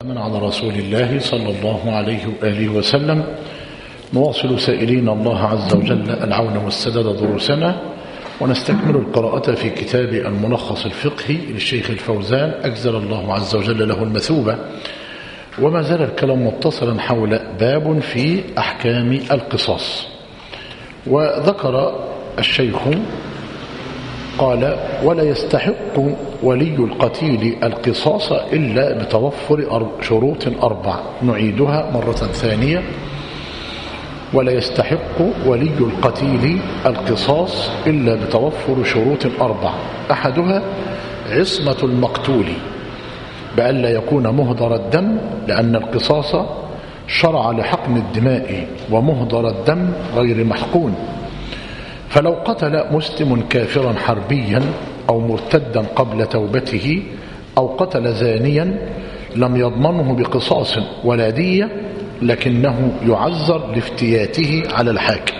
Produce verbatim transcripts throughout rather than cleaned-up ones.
وسلاما على رسول الله صلى الله عليه وآله وسلم. نواصل سائلين الله عز وجل العون والسداد دروسنا، ونستكمل القراءة في كتاب الملخص الفقهي للشيخ الفوزان أجزل الله عز وجل له المثوبة. وما زال الكلام متصلا حول باب في أحكام القصاص. وذكر الشيخ قال: ولا يستحق ولي القتيل القصاص إلا بتوفر شروط أربع. نعيدها مرة ثانية: ولا يستحق ولي القتيل القصاص إلا بتوفر شروط أربع. أحدها عصمة المقتول بألا يكون مهدر الدم، لأن القصاص شرع لحقن الدماء، ومهدر الدم غير محقون. فلو قتل مسلم كافرا حربيا أو مرتدا قبل توبته أو قتل زانيا لم يضمنه بقصاص ولا دية، لكنه يعذر لافتياته على الحاكم.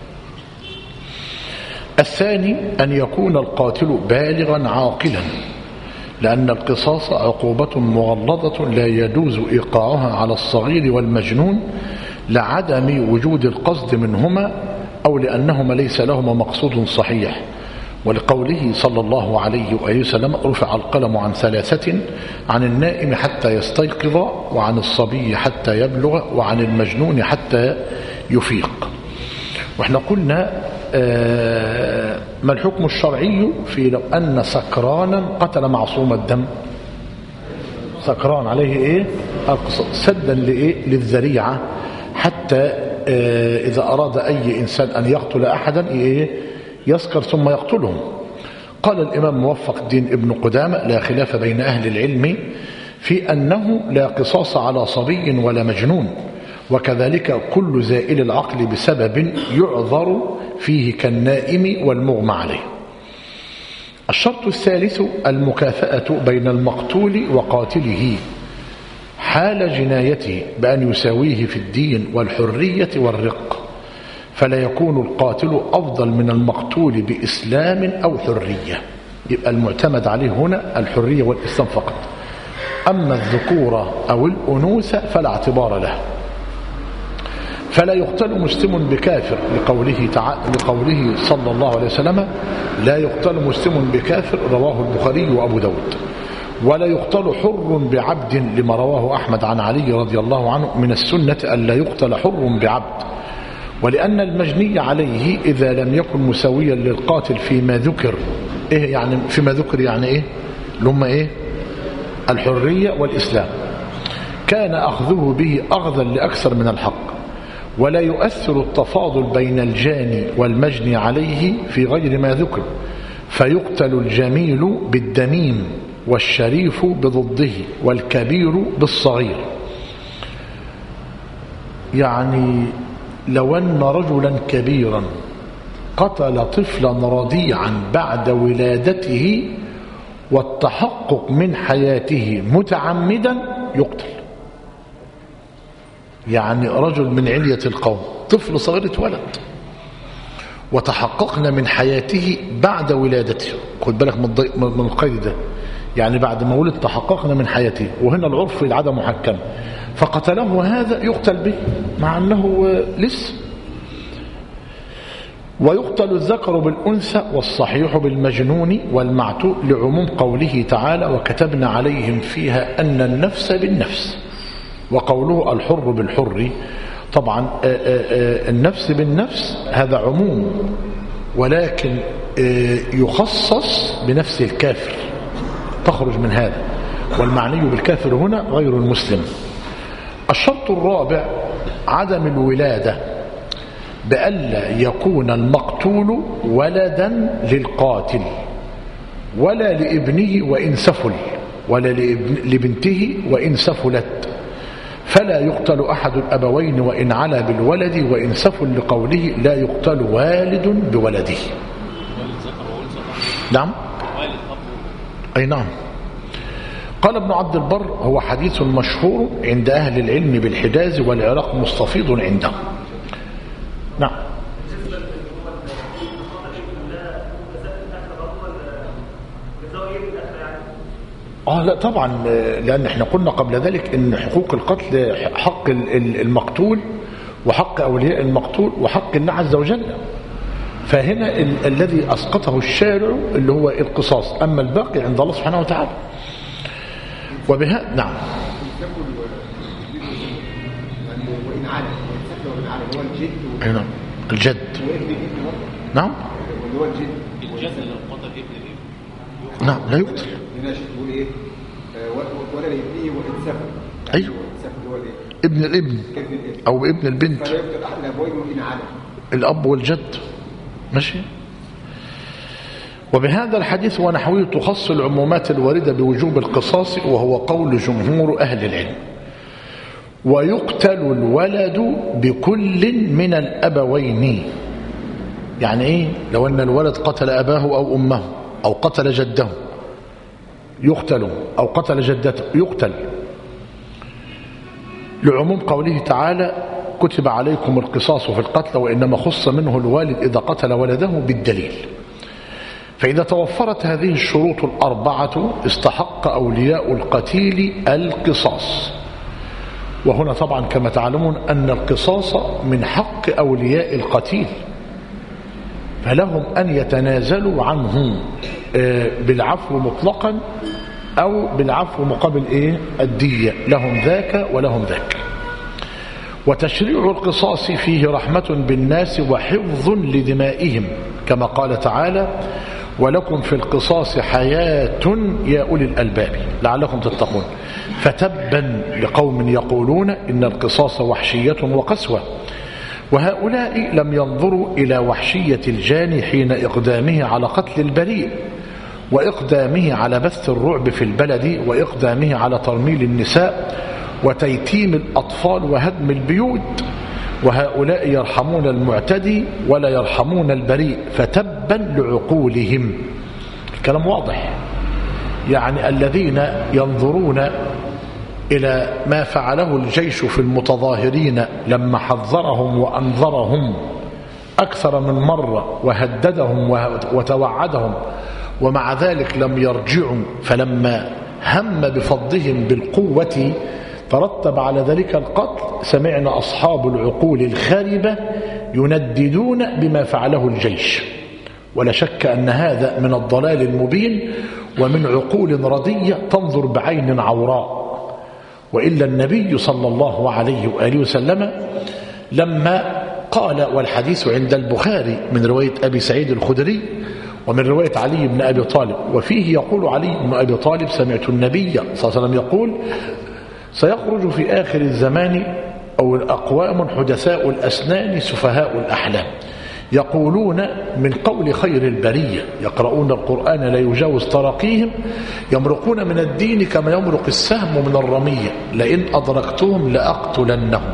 الثاني أن يكون القاتل بالغا عاقلا، لأن القصاص عقوبة مغلظة لا يجوز إيقاعها على الصغير والمجنون لعدم وجود القصد منهما، أو لأنهما ليس لهما مقصود صحيح، ولقوله صلى الله عليه وآله وسلم: رفع القلم عن ثلاثة: عن النائم حتى يستيقظ، وعن الصبي حتى يبلغ، وعن المجنون حتى يفيق. واحنا قلنا آه ما الحكم الشرعي في لو أن سكرانا قتل معصوم الدم؟ سكران عليه ايه؟ القصاص، سدا لإيه؟ للذريعة، حتى آه إذا أراد أي إنسان أن يقتل أحدا إيه؟ يسكر ثم يقتلهم. قال الإمام موفق الدين ابن قدامة: لا خلاف بين أهل العلم في أنه لا قصاص على صبي ولا مجنون، وكذلك كل زائل العقل بسبب يعذر فيه كالنائم والمغمى عليه. الشرط الثالث المكافأة بين المقتول وقاتله حال جنايته بأن يساويه في الدين والحرية والرق، فلا يكون القاتل أفضل من المقتول بإسلام أو حرية. يبقى المعتمد عليه هنا الحرية والإسلام فقط. أما الذكورة أو الأنوثة فلا اعتبار له. فلا يقتل مسلم بكافر، لقوله تعالى لقوله صلى الله عليه وسلم: لا يقتل مسلم بكافر، رواه البخاري وأبو داود. ولا يقتل حر بعبد، لما رواه أحمد عن علي رضي الله عنه: من السنة ألا يقتل حر بعبد. ولأن المجني عليه إذا لم يكن مساويا للقاتل فيما ذكر، إيه يعني فيما ذكر؟ يعني إيه؟ لما إيه؟ الحرية والإسلام، كان أخذه به أخذا لأكثر من الحق. ولا يؤثر التفاضل بين الجاني والمجني عليه في غير ما ذكر، فيقتل الجميل بالدميم، والشريف بضده، والكبير بالصغير. يعني لو أن رجلا كبيرا قتل طفلا رضيعا بعد ولادته والتحقق من حياته متعمدا يقتل. يعني رجل من علية القوم، طفل صغير اتولد وتحققنا من حياته بعد ولادته، خد بالك من القيد ده، يعني بعد ما ولد تحققنا من حياته، وهنا العرف العدم محكم، فقتله هذا يقتل به مع أنه لسه. ويقتل الذكر بالأنثى والصحيح بالمجنون والمعتوء، لعموم قوله تعالى: وكتبنا عليهم فيها أن النفس بالنفس. وقوله الحر بالحر، طبعا النفس بالنفس هذا عموم، ولكن يخصص بنفس الكافر، تخرج من هذا، والمعني بالكافر هنا غير المسلم. الشرط الرابع عدم الولادة، بألا يكون المقتول ولدا للقاتل ولا لابنه وإن سفل، ولا لبنته وإن سفلت، فلا يقتل أحد الأبوين وإن علا بالولد وإن سفل، لقوله: لا يقتل والد بولده. نعم، أي نعم. قال ابن عبد البر: هو حديث مشهور عند أهل العلم بالحجاز والعراق، مستفيض عندهم. نعم. اه لا طبعا، لان احنا قلنا قبل ذلك ان حقوق القتل حق المقتول وحق اولياء المقتول وحق الله عز وجل. فهنا ال الذي اسقطه الشارع اللي هو القصاص، اما الباقي عند الله سبحانه وتعالى. وبها نعم هنا الجد نعم نعم لا يقتل. ايوه ابن الابن او ابن البنت الاب والجد ماشي. وبهذا الحديث ونحوه تخص العمومات الواردة بوجوب القصاص، وهو قول جمهور أهل العلم. ويقتل الولد بكل من الأبوين. يعني إيه؟ لو أن الولد قتل أباه أو أمه أو قتل جده يقتل، أو قتل جدته يقتل، لعموم قوله تعالى كتب عليكم القصاص في القتل وإنما خص منه الوالد إذا قتل ولده بالدليل. فإذا توفرت هذه الشروط الأربعة استحق أولياء القتيل القصاص. وهنا طبعا كما تعلمون أن القصاص من حق أولياء القتيل، فلهم أن يتنازلوا عنه بالعفو مطلقا أو بالعفو مقابل إيه؟ الدية، لهم ذاك ولهم ذاك. وتشريع القصاص فيه رحمة بالناس وحفظ لدمائهم، كما قال تعالى ولكم في القصاص حياة يا أولي الألباب لعلكم تتقون. فتبا لقوم يقولون إن القصاص وحشية وقسوة، وهؤلاء لم ينظروا إلى وحشية الجاني حين إقدامه على قتل البريء، وإقدامه على بث الرعب في البلد، وإقدامه على ترميل النساء وتيتيم الأطفال وهدم البيوت. وهؤلاء يرحمون المعتدي ولا يرحمون البريء، فتبا لعقولهم. الكلام واضح. يعني الذين ينظرون إلى ما فعله الجيش في المتظاهرين لما حذرهم وأنذرهم أكثر من مرة وهددهم وتوعدهم، ومع ذلك لم يرجعوا، فلما هم بفضهم بالقوة ترتب على ذلك القتل، سمعنا أصحاب العقول الخاربة ينددون بما فعله الجيش. ولا شك أن هذا من الضلال المبين ومن عقول ردية تنظر بعين عوراء. وإلا النبي صلى الله عليه وآله وسلم لما قال، والحديث عند البخاري من رواية أبي سعيد الخدري ومن رواية علي بن أبي طالب، وفيه يقول علي بن أبي طالب سمعت النبي صلى الله عليه وسلم يقول سيخرج في آخر الزمان أو أقوام حدثاء الأسنان سفهاء الأحلام يقولون من قول خير البرية يقرؤون القرآن لا يجاوز تراقيهم يمرقون من الدين كما يمرق السهم من الرمية لئن أدركتهم لأقتلنهم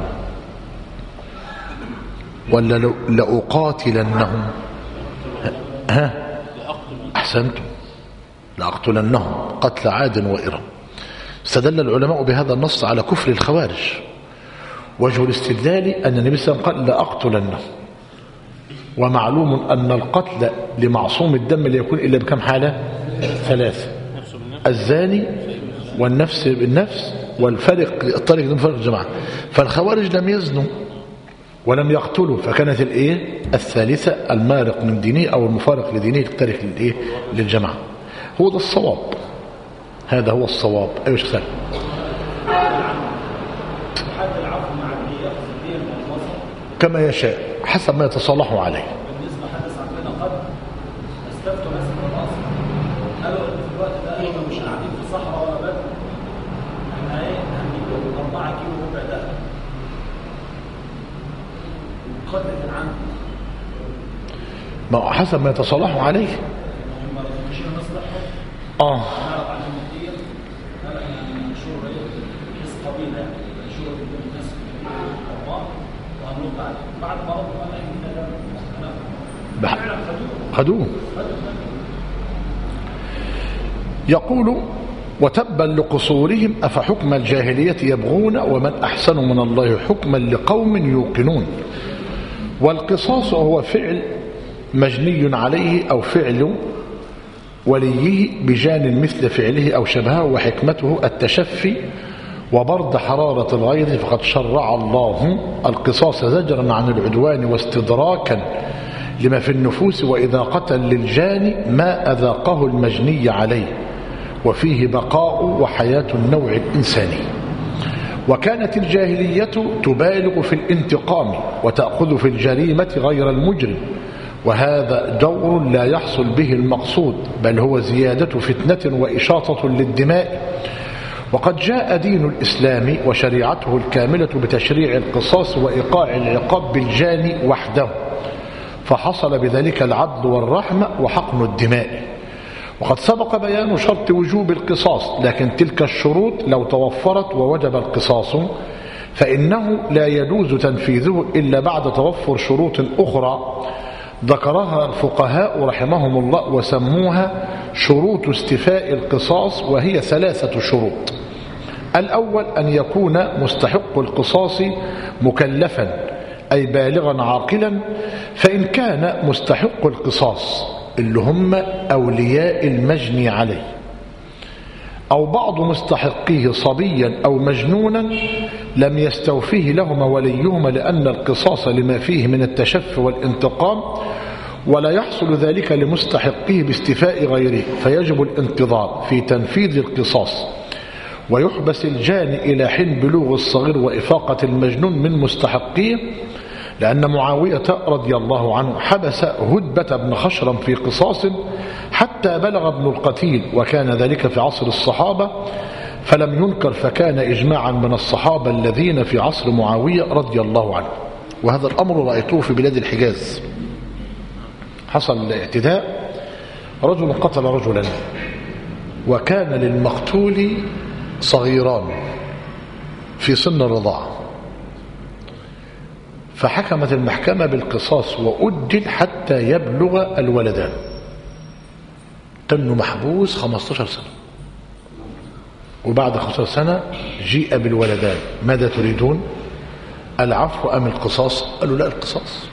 ولا لأقاتلنهم. ها أحسنتم، لأقتلنهم قتل عاد وإرم. استدل العلماء بهذا النص على كفر الخوارج. وجه الاستدلال أن النبي صلى الله عليه وسلم قال لأقتلنهم، ومعلوم أن القتل لمعصوم الدم لا يكون إلا بكم حالة؟ ثلاثة: الزاني والنفس بالنفس والفرق الطريق دون فرق جماعة. فالخوارج لم يزنوا ولم يقتلوا، فكانت الايه الثالثة المارق من دينه أو المفارق لدينه الطريق للايه للجماعة. هو ده الصواب، هذا هو الصواب. أيوة شخصا كما يشاء حسب ما يتصالحوا عليه. بالنسبة حدث عندنا قد استفتوا ناس من الأصل قالوا في الوقت ده احنا مش قاعدين في صحراء ولا بلد، احنا ايه هنجيب أربعة كيلو ربع ده القتل كان عنده، ما حسب ما يتصالحوا عليه. هم مش مصلحة اه نعرف عن المدير قال احنا منشور رئيس قبيلة منشور الناس أربعة وهنرد عليه بعد ما ردوا قال احنا خدوه. يقول وتبا لقصورهم أفحكم الجاهلية يبغون ومن أحسن من الله حكما لقوم يوقنون. والقصاص هو فعل مجني عليه أو فعل وليه بجان مثل فعله أو شبهه، وحكمته التشفي وبرد حرارة الغيظ، فقد شرع الله القصاص زجرا عن العدوان واستدراكا لما في النفوس، وإذا قتل للجاني ما أذاقه المجني عليه، وفيه بقاء وحياة النوع الإنساني. وكانت الجاهلية تبالغ في الانتقام وتأخذ في الجريمة غير المجرم، وهذا دور لا يحصل به المقصود، بل هو زيادة فتنة وإشاطة للدماء. وقد جاء دين الإسلام وشريعته الكاملة بتشريع القصاص وإيقاع العقاب بالجاني وحده، فحصل بذلك العدل والرحمة وحقن الدماء. وقد سبق بيان شرط وجوب القصاص، لكن تلك الشروط لو توفرت ووجب القصاص فإنه لا يجوز تنفيذه إلا بعد توفر شروط أخرى ذكرها الفقهاء رحمهم الله وسموها شروط استيفاء القصاص، وهي ثلاثة شروط. الأول أن يكون مستحق القصاص مكلفا أي بالغا عاقلا، فإن كان مستحق القصاص اللي هم أولياء المجني عليه أو بعض مستحقيه صبيا أو مجنونا لم يستوفيه لهما وليهما، لأن القصاص لما فيه من التشفي والانتقام، ولا يحصل ذلك لمستحقيه باستيفاء غيره، فيجب الانتظار في تنفيذ القصاص، ويحبس الجاني إلى حين بلوغ الصغير وإفاقة المجنون من مستحقيه، لأن معاوية رضي الله عنه حبس هدبة بن خشرم في قصاص حتى بلغ ابن القتيل، وكان ذلك في عصر الصحابة فلم ينكر، فكان إجماعا من الصحابة الذين في عصر معاوية رضي الله عنه. وهذا الأمر رأيته في بلاد الحجاز، حصل اعتداء، رجل قتل رجلا وكان للمقتول صغيران في سن الرضاعة، فحكمت المحكمة بالقصاص وأجل حتى يبلغ الولدان، تنه محبوس خمسة عشر سنة، وبعد خمسة عشر سنة جيء بالولدان، ماذا تريدون؟ العفو أم القصاص؟ قالوا لا القصاص،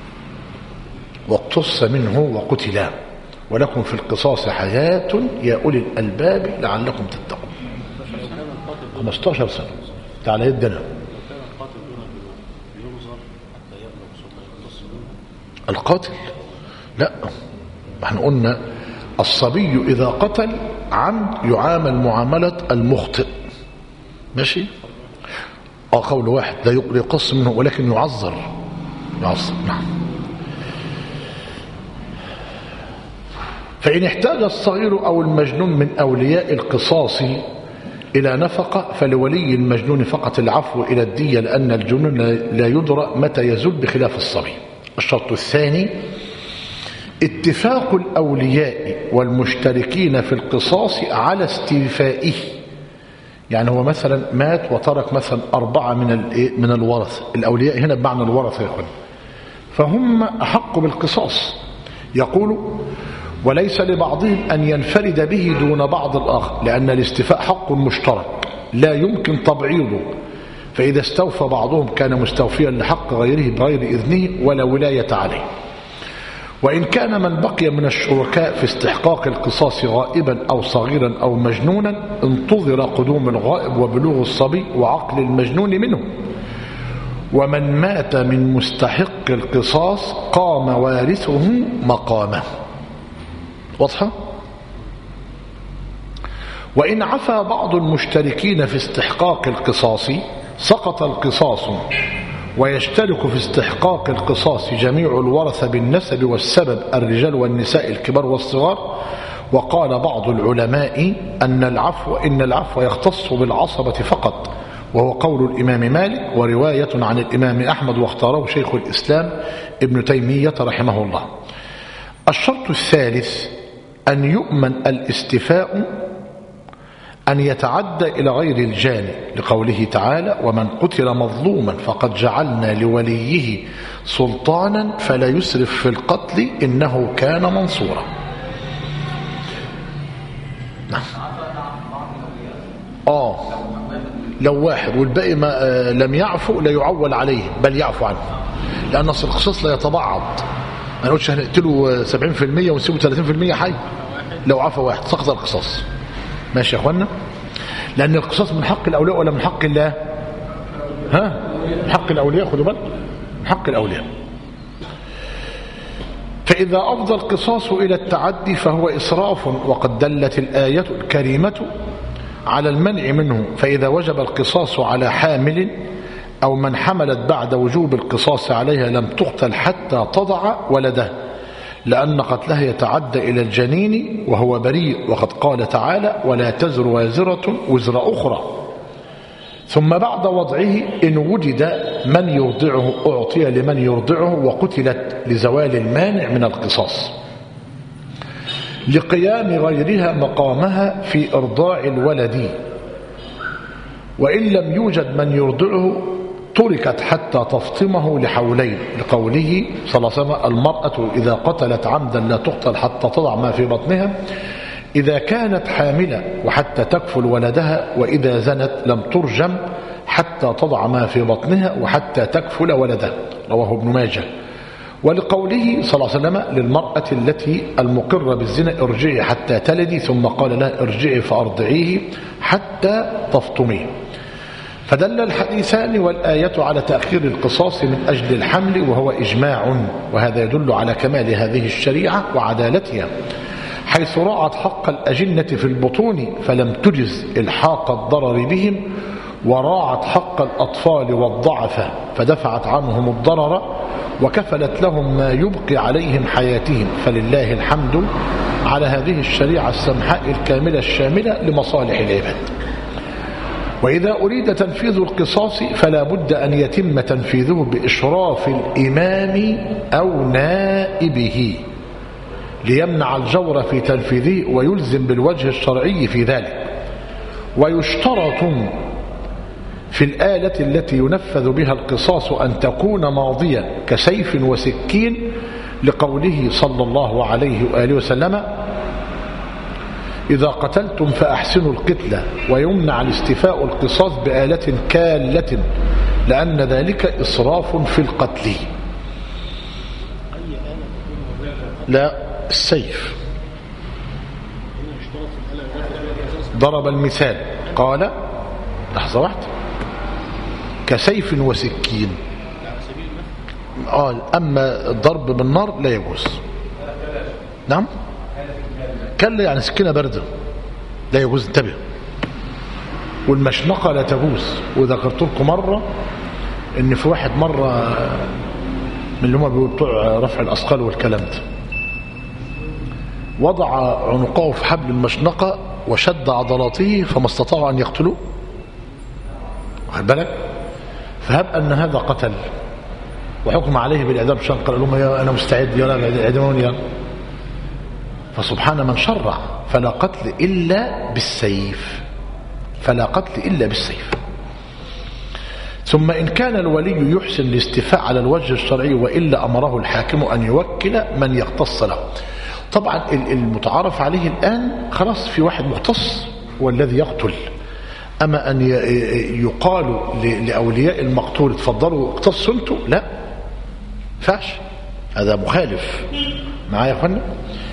واقتص منه وقتلا، ولكم في القصاص حياة يا أولي الألباب لعلكم تتقون. خمسة عشر سنة تعالى يدنا القاتل، لا احنا قلنا الصبي إذا قتل عمد يعامل معاملة المخطئ، ماشي؟ اه قول واحد لا يقص منه ولكن يعذر، يعذر نعم. فإن احتاج الصغير أو المجنون من أولياء القصاص إلى نفقة فلولي المجنون فقط العفو إلى الدية، لأن الجنون لا يدرى متى يزول بخلاف الصبي. الشرط الثاني اتفاق الأولياء والمشتركين في القصاص على استيفائه، يعني هو مثلا مات وترك مثلا أربعة من من الورث، الأولياء هنا بمعنى الورثة يا أخوان، فهم أحق بالقصاص. يقول وليس لبعضهم أن ينفرد به دون بعض الآخر، لأن الاستيفاء حق مشترك لا يمكن تبعيضه، فإذا استوفى بعضهم كان مستوفيا لحق غيره بغير إذنه ولا ولاية عليه. وإن كان من بقي من الشركاء في استحقاق القصاص غائبا أو صغيرا أو مجنونا انتظر قدوم الغائب وبلوغ الصبي وعقل المجنون منه. ومن مات من مستحق القصاص قام وارثه مقامه. واضحة؟ وإن عفى بعض المشتركين في استحقاق القصاص سقط القصاص، ويشترك في استحقاق القصاص جميع الورثة بالنسب والسبب الرجال والنساء الكبار والصغار. وقال بعض العلماء أن العفو إن العفو يختص بالعصبة فقط، وهو قول الإمام مالك ورواية عن الإمام أحمد، واختاره شيخ الإسلام ابن تيمية رحمه الله. الشرط الثالث أن يؤمن الاستيفاء أن يتعدى إلى غير الجاني، لقوله تعالى ومن قتل مظلوما فقد جعلنا لوليه سلطانا فلا يسرف في القتل إنه كان منصورا. نعم. آه لو واحد والباقي ما آه لم يعفو لا يعول عليه بل يعفو عنه، لأن أصل القصاص لا يتبعض، ما نقولش هنقتله سبعين في المية ونسيبه ثلاثين في المية حي، لو عفى واحد سقط القصاص. ماشي يا اخوانا؟ لأن القصاص من حق الأولياء ولا من حق الله؟ ها؟ من حق الأولياء، خدوا بالك، من حق الأولياء. فإذا أفضى القصاص إلى التعدي فهو إسراف، وقد دلت الآية الكريمة على المنع منه. فإذا وجب القصاص على حامل أو من حملت بعد وجوب القصاص عليها لم تقتل حتى تضع ولده، لأن قتلها يتعدى إلى الجنين وهو بريء، وقد قال تعالى ولا تزر وازرة وزر أخرى. ثم بعد وضعه إن وجد من يرضعه أعطي لمن يرضعه، وقتلت لزوال المانع من القصاص لقيام غيرها مقامها في إرضاع الولد. وإن لم يوجد من يرضعه تركت حتى تفطمه لحولين، لقوله صلى الله عليه وسلم المرأة إذا قتلت عمدا لا تقتل حتى تضع ما في بطنها إذا كانت حاملة وحتى تكفل ولدها، وإذا زنت لم ترجم حتى تضع ما في بطنها وحتى تكفل ولدها، رواه ابن ماجه. ولقوله صلى الله عليه وسلم للمرأة التي المقرة بالزنا ارجعي حتى تلدي، ثم قال لها ارجعي فأرضعيه حتى تفطميه. فدل الحديثان والآية على تأخير القصاص من أجل الحمل، وهو إجماع، وهذا يدل على كمال هذه الشريعة وعدالتها، حيث راعت حق الأجنة في البطون فلم تجز إلحاق الضرر بهم، وراعت حق الأطفال والضعف فدفعت عنهم الضرر، وكفلت لهم ما يبقي عليهم حياتهم. فلله الحمد على هذه الشريعة السمحاء الكاملة الشاملة لمصالح العباد. وإذا أريد تنفيذ القصاص فلا بد أن يتم تنفيذه بإشراف الإمام أو نائبه ليمنع الجور في تنفيذه، ويلزم بالوجه الشرعي في ذلك. ويشترط في الآلة التي ينفذ بها القصاص أن تكون ماضية كسيف وسكين، لقوله صلى الله عليه وآله وسلم إذا قتلتم فأحسنوا القتلة، ويمنع الاستيفاء القصاص بآلة كالة، لأن ذلك إسراف في القتل. لا، السيف. ضرب المثال قال لحظة واحدة كسيف وسكين. قال أما الضرب بالنار لا يجوز. نعم، كلا يعني سكينة باردة لا يجوز، انتبه. والمشنقة لا تجوز. وذكرت لكم مرة ان في واحد مرة من اللي هم بتوع رفع الأثقال والكلام ده وضع عنقه في حبل المشنقة وشد عضلاته فما استطاعوا أن يقتلوه، واخد بالك؟ فهب أن هذا قتل وحكم عليه بالإعدام شنقا، قال لهم يا أنا مستعد يا لا اعدموني يا. فسبحان من شرع فلا قتل إلا بالسيف، فلا قتل إلا بالسيف. ثم إن كان الولي يحسن الاستيفاء على الوجه الشرعي وإلا أمره الحاكم أن يوكل من يختص له. طبعا المتعارف عليه الآن خلاص في واحد مختص والذي يقتل، أما أن يقال لأولياء المقتول تفضلوا اقتصوا انتوا، لا فاش، هذا مخالف معايا يا اخوانا.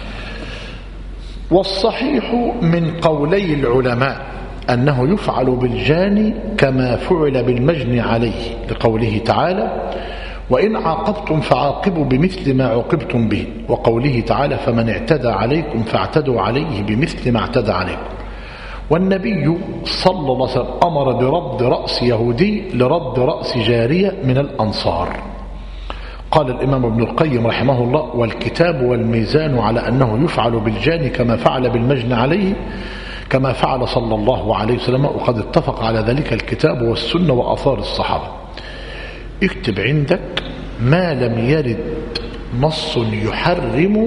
والصحيح من قولي العلماء أنه يفعل بالجاني كما فعل بالمجني عليه، لقوله تعالى وإن عاقبتم فعاقبوا بمثل ما عوقبتم به، وقوله تعالى فمن اعتدى عليكم فاعتدوا عليه بمثل ما اعتدى عليكم. والنبي صلى الله عليه وسلم أمر برد رأس يهودي لرد رأس جارية من الأنصار. قال الإمام ابن القيم رحمه الله والكتاب والميزان على أنه يفعل بالجاني كما فعل بالمجني عليه كما فعل صلى الله عليه وسلم، وقد اتفق على ذلك الكتاب والسنة وآثار الصحابة. اكتب عندك ما لم يرد نص يحرم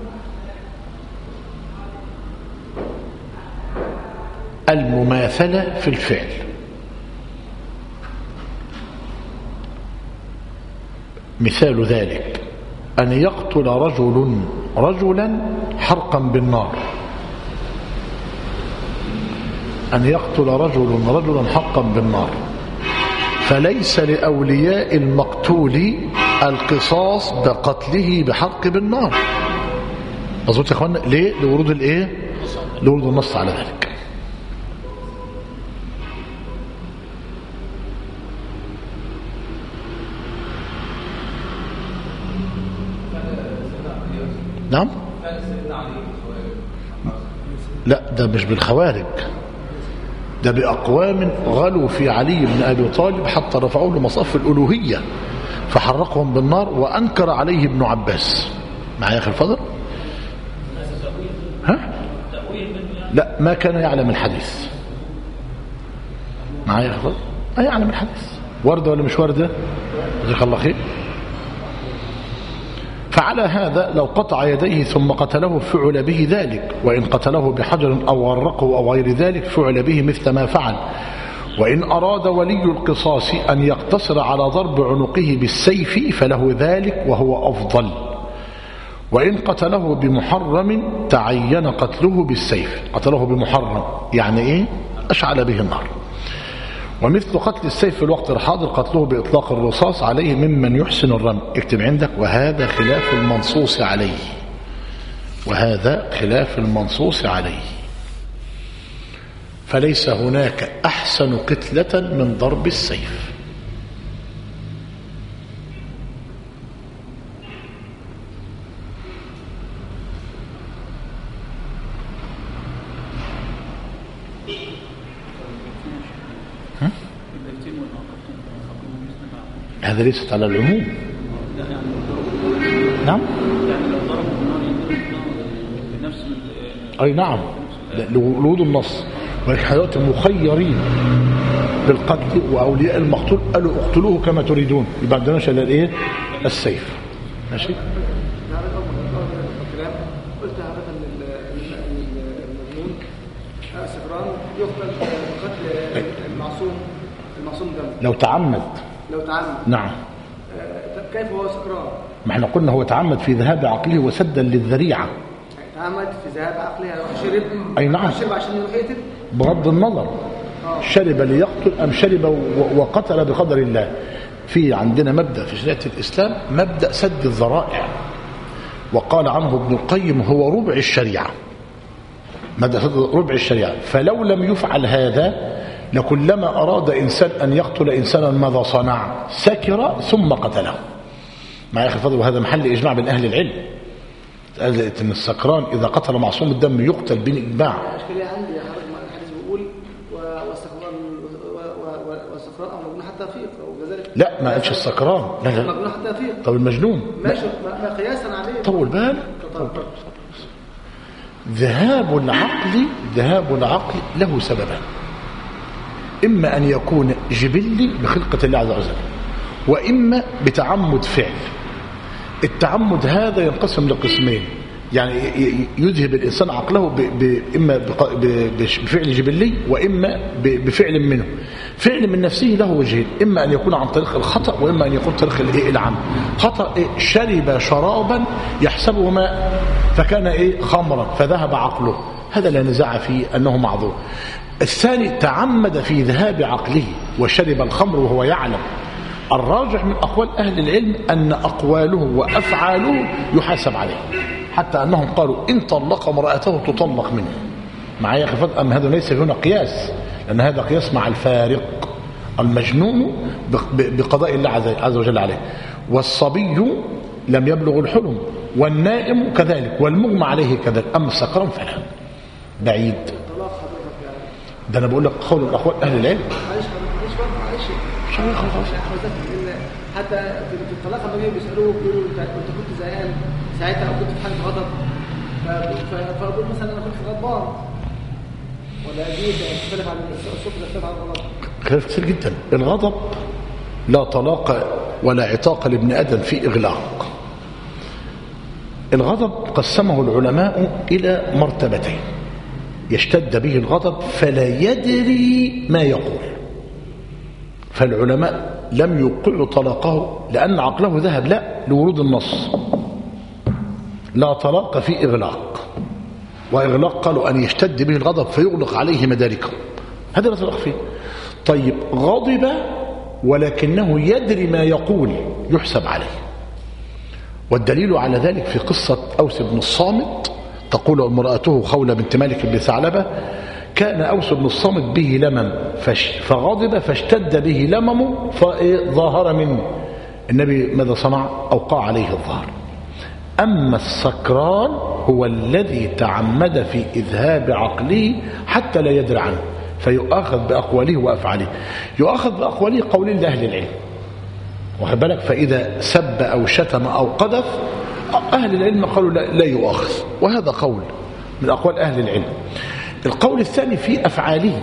المماثلة في الفعل. مثال ذلك أن يقتل رجل رجلا حرقا بالنار، أن يقتل رجل رجلا حرقا بالنار، فليس لأولياء المقتول القصاص بقتله بحرق بالنار، مظبوط يا اخوانا. ليه؟ لورود الايه؟ لورود النص على ذلك. نعم. لا ده مش بالخوارج، ده بأقوام غلوا في علي بن أبي طالب حتى رفعوا له مصاف الألوهية فحرقهم بالنار، وأنكر عليه ابن عباس. معايا يا أخي الفضل؟ ها؟ لا ما كان يعلم الحديث. معايا يا أخي الفضل؟ ما يعلم الحديث. وردة ولا مش وردة؟ جزاك الله خير. فعلى هذا لو قطع يديه ثم قتله فعل به ذلك، وإن قتله بحجر أو غرقه أو غير ذلك فعل به مثل ما فعل. وإن أراد ولي القصاص أن يقتصر على ضرب عنقه بالسيف فله ذلك وهو أفضل. وإن قتله بمحرم تعين قتله بالسيف. قتله بمحرم يعني إيه؟ أشعل به النار. ومثل قتل السيف في الوقت الحاضر قتله بإطلاق الرصاص عليه ممن يحسن الرمي. اكتب عندك وهذا خلاف المنصوص عليه، وهذا خلاف المنصوص عليه. فليس هناك أحسن قتلة من ضرب السيف. هذا ليست على العموم. نعم أي نعم لورود النص. والحيوات مخيرين بالقتل، وأولياء المقتول قالوا اقتلوه كما تريدون، يبقى عندنا شلال الايه؟ السيف. ماشي. قلت هذا المجنون سكران يقتل قتل المعصوم المعصوم دم لو تعمد. لو تعمد نعم. طب كيف هو سكران؟ ما احنا قلنا هو تعمد في ذهاب عقله وسدا للذريعه. تعمد في ذهاب عقله شرب. اي نعم. شرب عشان يروح يقتل بغض النظر آه. شرب ليقتل ام شرب وقتل بقدر الله. في عندنا مبدا في شريعه الاسلام مبدا سد الذرائع، وقال عنه ابن القيم هو ربع الشريعه. مبدا سد ربع الشريعه. فلو لم يفعل هذا لكلما أراد إنسان أن يقتل إنسانا ماذا صنع؟ سكر ثم قتله. مع أخي الفضل، وهذا محل إجماع بين أهل العلم. قالت إن السكران إذا قتل معصوم الدم يقتل بالإجماع. المشكلة عندي يا حضرتك الحديث بيقول والسكران والسكران أو مجنون حتى يفيق وكذلك. لا ما قالش السكران. لا لا مجنون حتى يفيق. طب المجنون ماشي ما قياسا عليه. طول بال. ذهاب العقل ذهاب العقل له سببان. إما أن يكون جبلي بخلقة الله عز وجل، وإما بتعمد فعل. التعمد هذا ينقسم لقسمين، يعني يذهب الإنسان عقله ب ب إما بفعل جبلي وإما بفعل منه. فعل من نفسه له وجهين، إما أن يكون عن طريق الخطأ وإما أن يكون طريق الإيه العمد. خطأ إيه؟ شرب شرابا يحسبه ماء فكان إيه خمرا فذهب عقله، هذا لا نزاع فيه أنه معذور. الثاني تعمد في ذهاب عقله وشرب الخمر وهو يعلم. الراجح من أقوال أهل العلم أن أقواله وأفعاله يحاسب عليه، حتى أنهم قالوا إن طلق امرأته تطلق منه. معايا يا خفاض؟ أم هذا ليس هنا قياس، لأن هذا قياس مع الفارق. المجنون بقضاء الله عز وجل عليه، والصبي لم يبلغ الحلم، والنائم كذلك، والمغمى عليه كذلك. أما السكران فلا، بعيد. ده أنا بقول لك قول من أقوال أهل العلم. معلش معلش معلش حتى في الطلاق لما بيجوا بيسألوه بيقولوا أنت كنت زهقان ساعتها أو كنت في حالة غضب، فبقول مثلا أنا كنت غضبان، ولا دي تختلف عن الصوت تختلف عن الغضب؟ خلاف كثير جدا. الغضب لا طلاق ولا عتاق لابن آدم في إغلاق. الغضب قسمه العلماء إلى مرتبتين: يشتد به الغضب فلا يدري ما يقول، فالعلماء لم يوقعوا طلاقه لأن عقله ذهب، لا لورود النص لا طلاق في إغلاق. وإغلاق قالوا أن يشتد به الغضب فيغلق عليه مداركه، هذا لا طلاق فيه. طيب غضب ولكنه يدري ما يقول يحسب عليه. والدليل على ذلك في قصة أوس بن الصامت تقول امرأته خولة بنت مالك بن ثعلبة كان أوس بن الصامت به لمم فغضب فاشتد به لممه فظاهر منه النبي ماذا صنع؟ أوقع عليه الظهر. أما السكران هو الذي تعمد في إذهاب عقله حتى لا يدري عنه فيؤاخذ بأقواله وأفعاله. يؤاخذ بأقواله قولين لأهل العلم واخد بالك، فإذا سب أو شتم أو قذف أهل العلم قالوا لا, لا يؤاخذ، وهذا قول من أقوال أهل العلم. القول الثاني في أفعاله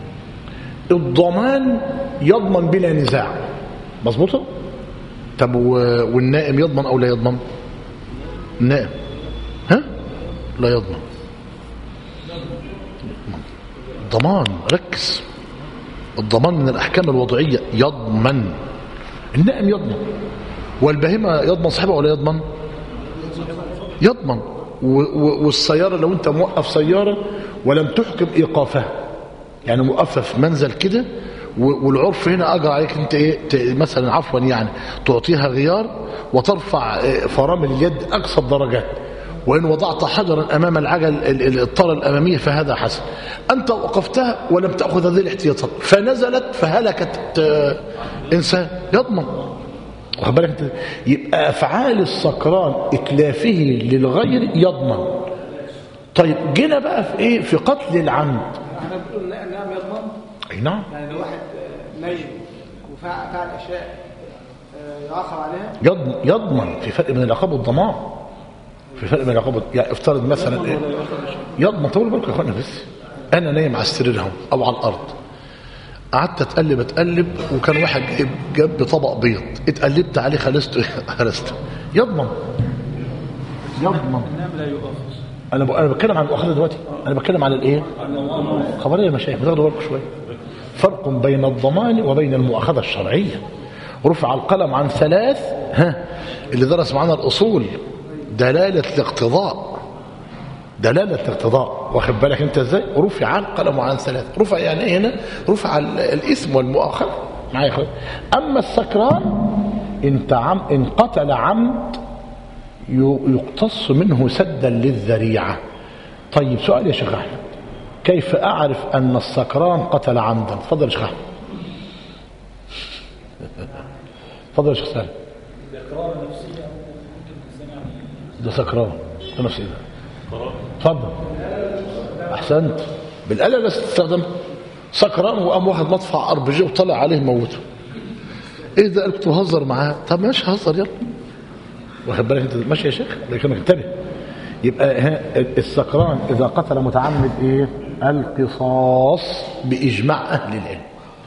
الضمان يضمن بلا نزاع، مظبوطة؟ طب والنائم يضمن أو لا يضمن؟ النائم ها؟ لا يضمن. ضمان، ركز، الضمان من الأحكام الوضعية، يضمن. النائم يضمن، والبهيمة يضمن صاحبها ولا يضمن؟ يضمن. والسيارة لو انت موقف سيارة ولم تحكم إيقافها، يعني موقفها في منزل كده والعرف هنا أجرى عليك انت ايه مثلا عفوا يعني تعطيها غيار وترفع فرامل اليد أقصى الدرجات، وإن وضعت حجرا أمام العجل الطارة الأمامية فهذا حسن. أنت وقفتها ولم تأخذ هذه الاحتياطات فنزلت فهلكت إنسان، يضمن. واخد بالك انت؟ يبقى أفعال السكران إتلافه للغير يضمن. طيب جينا بقى في إيه؟ في قتل العمد. احنا بنقول نعم يضمن. أي نعم. يعني لو واحد نايم وفعل أشياء يعاقب عليها يضمن. يضمن. في فرق بين العقاب والضمان. في فرق بين العقاب، يعني افترض مثلا ايه يضمن. طول بالك يا اخوانا، بس انا نايم على السرير اهو او على الارض، قعدت اتقلب اتقلب وكان واحد جاب, جاب طبق بيض، اتقلبت عليه خلصته هرسته، يضمن. يضمن. انا ب... انا بتكلم عن المؤاخذه دلوقتي، انا بتكلم على الايه خبريه يا مشايخ، بتاخدوا بالكم شويه. فرق بين الضمان وبين المؤاخذه الشرعيه. رفع القلم عن ثلاث، ها اللي درس معانا الاصول، دلاله الاقتضاء، دلاله الاقتضاء، واخد بالك انت ازاي؟ رفع القلم عن ثلاث. رفع يعني ايه هنا؟ رفع الاثم والمؤاخذه معايا يا اخويا. اما السكران ان تعم ان قتل عمد يقتص منه سدا للذريعه. طيب سؤال يا شيخ احمد، كيف اعرف ان السكران قتل عمدا؟ تفضل يا شيخ احمد. تفضل يا شيخ سالم. الاقرار النفسيه ده سكران ده نفسي ده. تفضل. احسنت. بالاله اللي استخدم سكران وقام واحد مدفع ار بي جي وطلع عليه موته. ايه ده؟ كنت بهزر معاه. طب ماشي هزر يلا، واخد بالك انت ماشي يا شيخ، لكنك انتبه. يبقى السكران اذا قتل متعمد ايه؟ القصاص باجماع اهل العلم،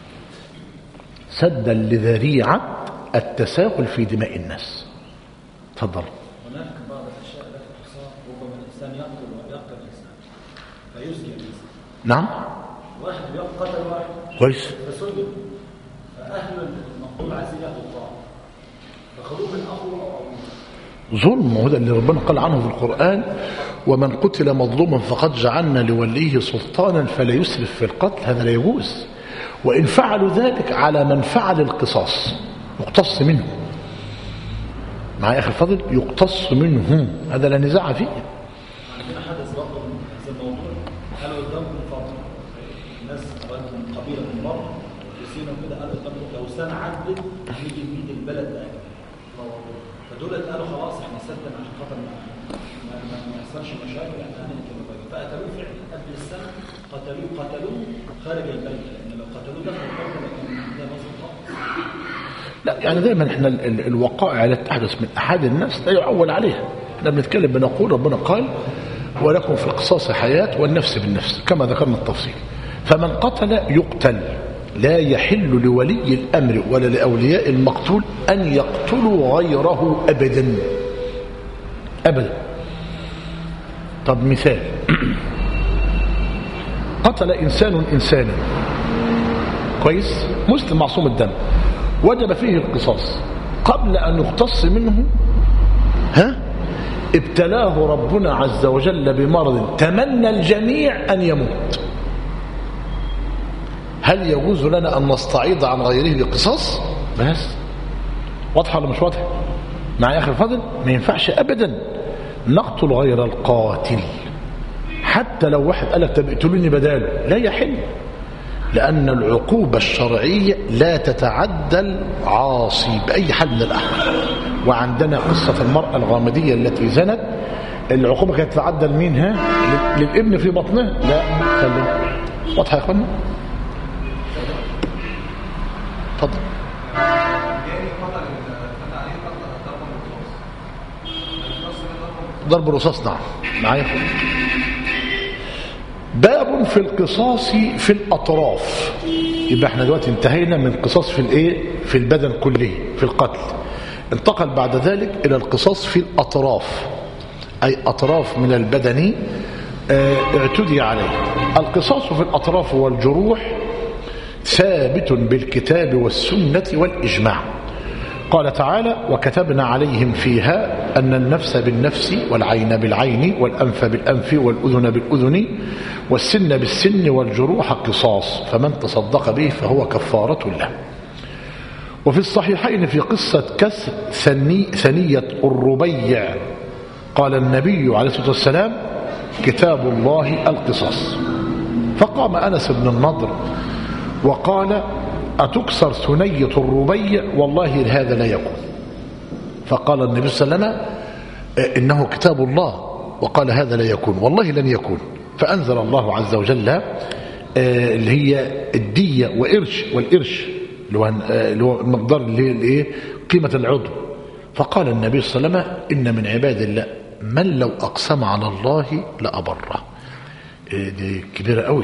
سدا لذريعه التساهل في دماء الناس. تفضل. هناك بعض الاشياء لا تحصى، ربما الانسان يقتل ويقتل الانسان فيسجن الانسان. نعم. واحد قتل واحد كويس فسجن، فاهل المقتول عايزين ياخذوا الطاعه فخذوه من اخوه او ظلم. وهذا اللي ربنا قال عنه في القرآن: ومن قتل مظلوما فقد جعلنا لوليه سلطانا فلا يسرف في القتل. هذا لا يجوز. وإن فعلوا ذلك على من فعل القصاص يقتص منه. معايا أخي الفضل؟ يقتص منه، هذا لا نزاع فيه. عندنا حدث برضه من هذا الموضوع، قالوا قدامكم فاطمه الناس من قبيله من بره يسينوا كده، قالوا قدامكم لو سنه عدت نيجي نميد البلد ده، فدول قالوا خلاص احنا سدنا عشان خاطر ما ما ما يحصلش مشاكل، احنا هنقتل الراجل. فقتلوه فعلا قبل السنه، قتلوه قتلوه خارج البلد، لان لو قتلوه داخل البلد كان ده مظلوم خالص. لا يعني دايما احنا الوقائع التي تحدث من احد الناس لا يعول عليها. احنا بنتكلم بنقول ربنا قال: ولكم في القصاص حياه والنفس بالنفس، كما ذكرنا التفصيل. فمن قتل يقتل، لا يحل لولي الأمر ولا لأولياء المقتول أن يقتلوا غيره أبدا أبدا. طب مثال: قتل إنسان إنسانا، كويس، مسلم معصوم الدم، وجب فيه القصاص. قبل أن يقتص منه ها ابتلاه ربنا عز وجل بمرض تمنى الجميع أن يموت. هل يجوز لنا أن نستعيض عن غيره بقصاص؟ بس واضحة ولا مش واضحة؟ مع آخر الفضل ما ينفعش أبدا نقتل غير القاتل، حتى لو واحد قال لك طب اقتلوني بداله، لا يحل، لأن العقوبة الشرعية لا تتعدى العاصي بأي حال من الأحوال. وعندنا قصة المرأة الغامدية التي زنت، العقوبة كانت تتعدى لمين؟ ها؟ للابن في بطنه؟ لا، خلوه واضحة يا اخوانا. اتفضل. ضرب الرصاص، نعم معايا. باب في القصاص في الأطراف. يبقى احنا دلوقتي انتهينا من قصاص في الايه؟ في البدن كله في القتل. انتقل بعد ذلك إلى القصاص في الأطراف، أي أطراف من البدن اه اعتدي عليه. القصاص في الأطراف والجروح ثابت بالكتاب والسنة والإجماع. قال تعالى: وكتبنا عليهم فيها أن النفس بالنفس والعين بالعين والأنف بالأنف والأذن بالأذن والسن بالسن والجروح قصاص، فمن تصدق به فهو كفارة له. وفي الصحيحين في قصة كسر ثني ثنية الربيع قال النبي عليه الصلاة والسلام: كتاب الله القصاص. فقام أنس بن النضر وقال: أتكسر ثنية الربيع؟ والله هذا لا يكون. فقال النبي صلى الله عليه وسلم: إنه كتاب الله. وقال: هذا لا يكون، والله لن يكون. فأنزل الله عز وجل اللي هي الدية وإرش، والإرش اللي هو المقدار اللي هي قيمة العضو. فقال النبي صلى الله عليه وسلم: إن من عباد الله من لو أقسم على الله لأبره. دي كبيرة قوي،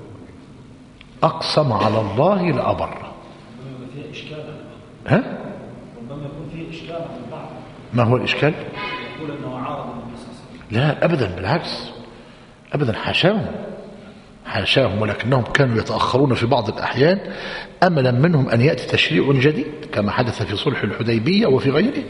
أقسم على الله لأبره. ربما فيه إشكال. ها؟ ربما يكون فيه إشكال عن البعض. ما هو الإشكال؟ يقول أنه عارض القصص. لا أبدا، بالعكس، أبدا، حاشاهم حاشاهم، ولكنهم كانوا يتأخرون في بعض الأحيان أملا منهم أن يأتي تشريع جديد كما حدث في صلح الحديبية وفي غيره.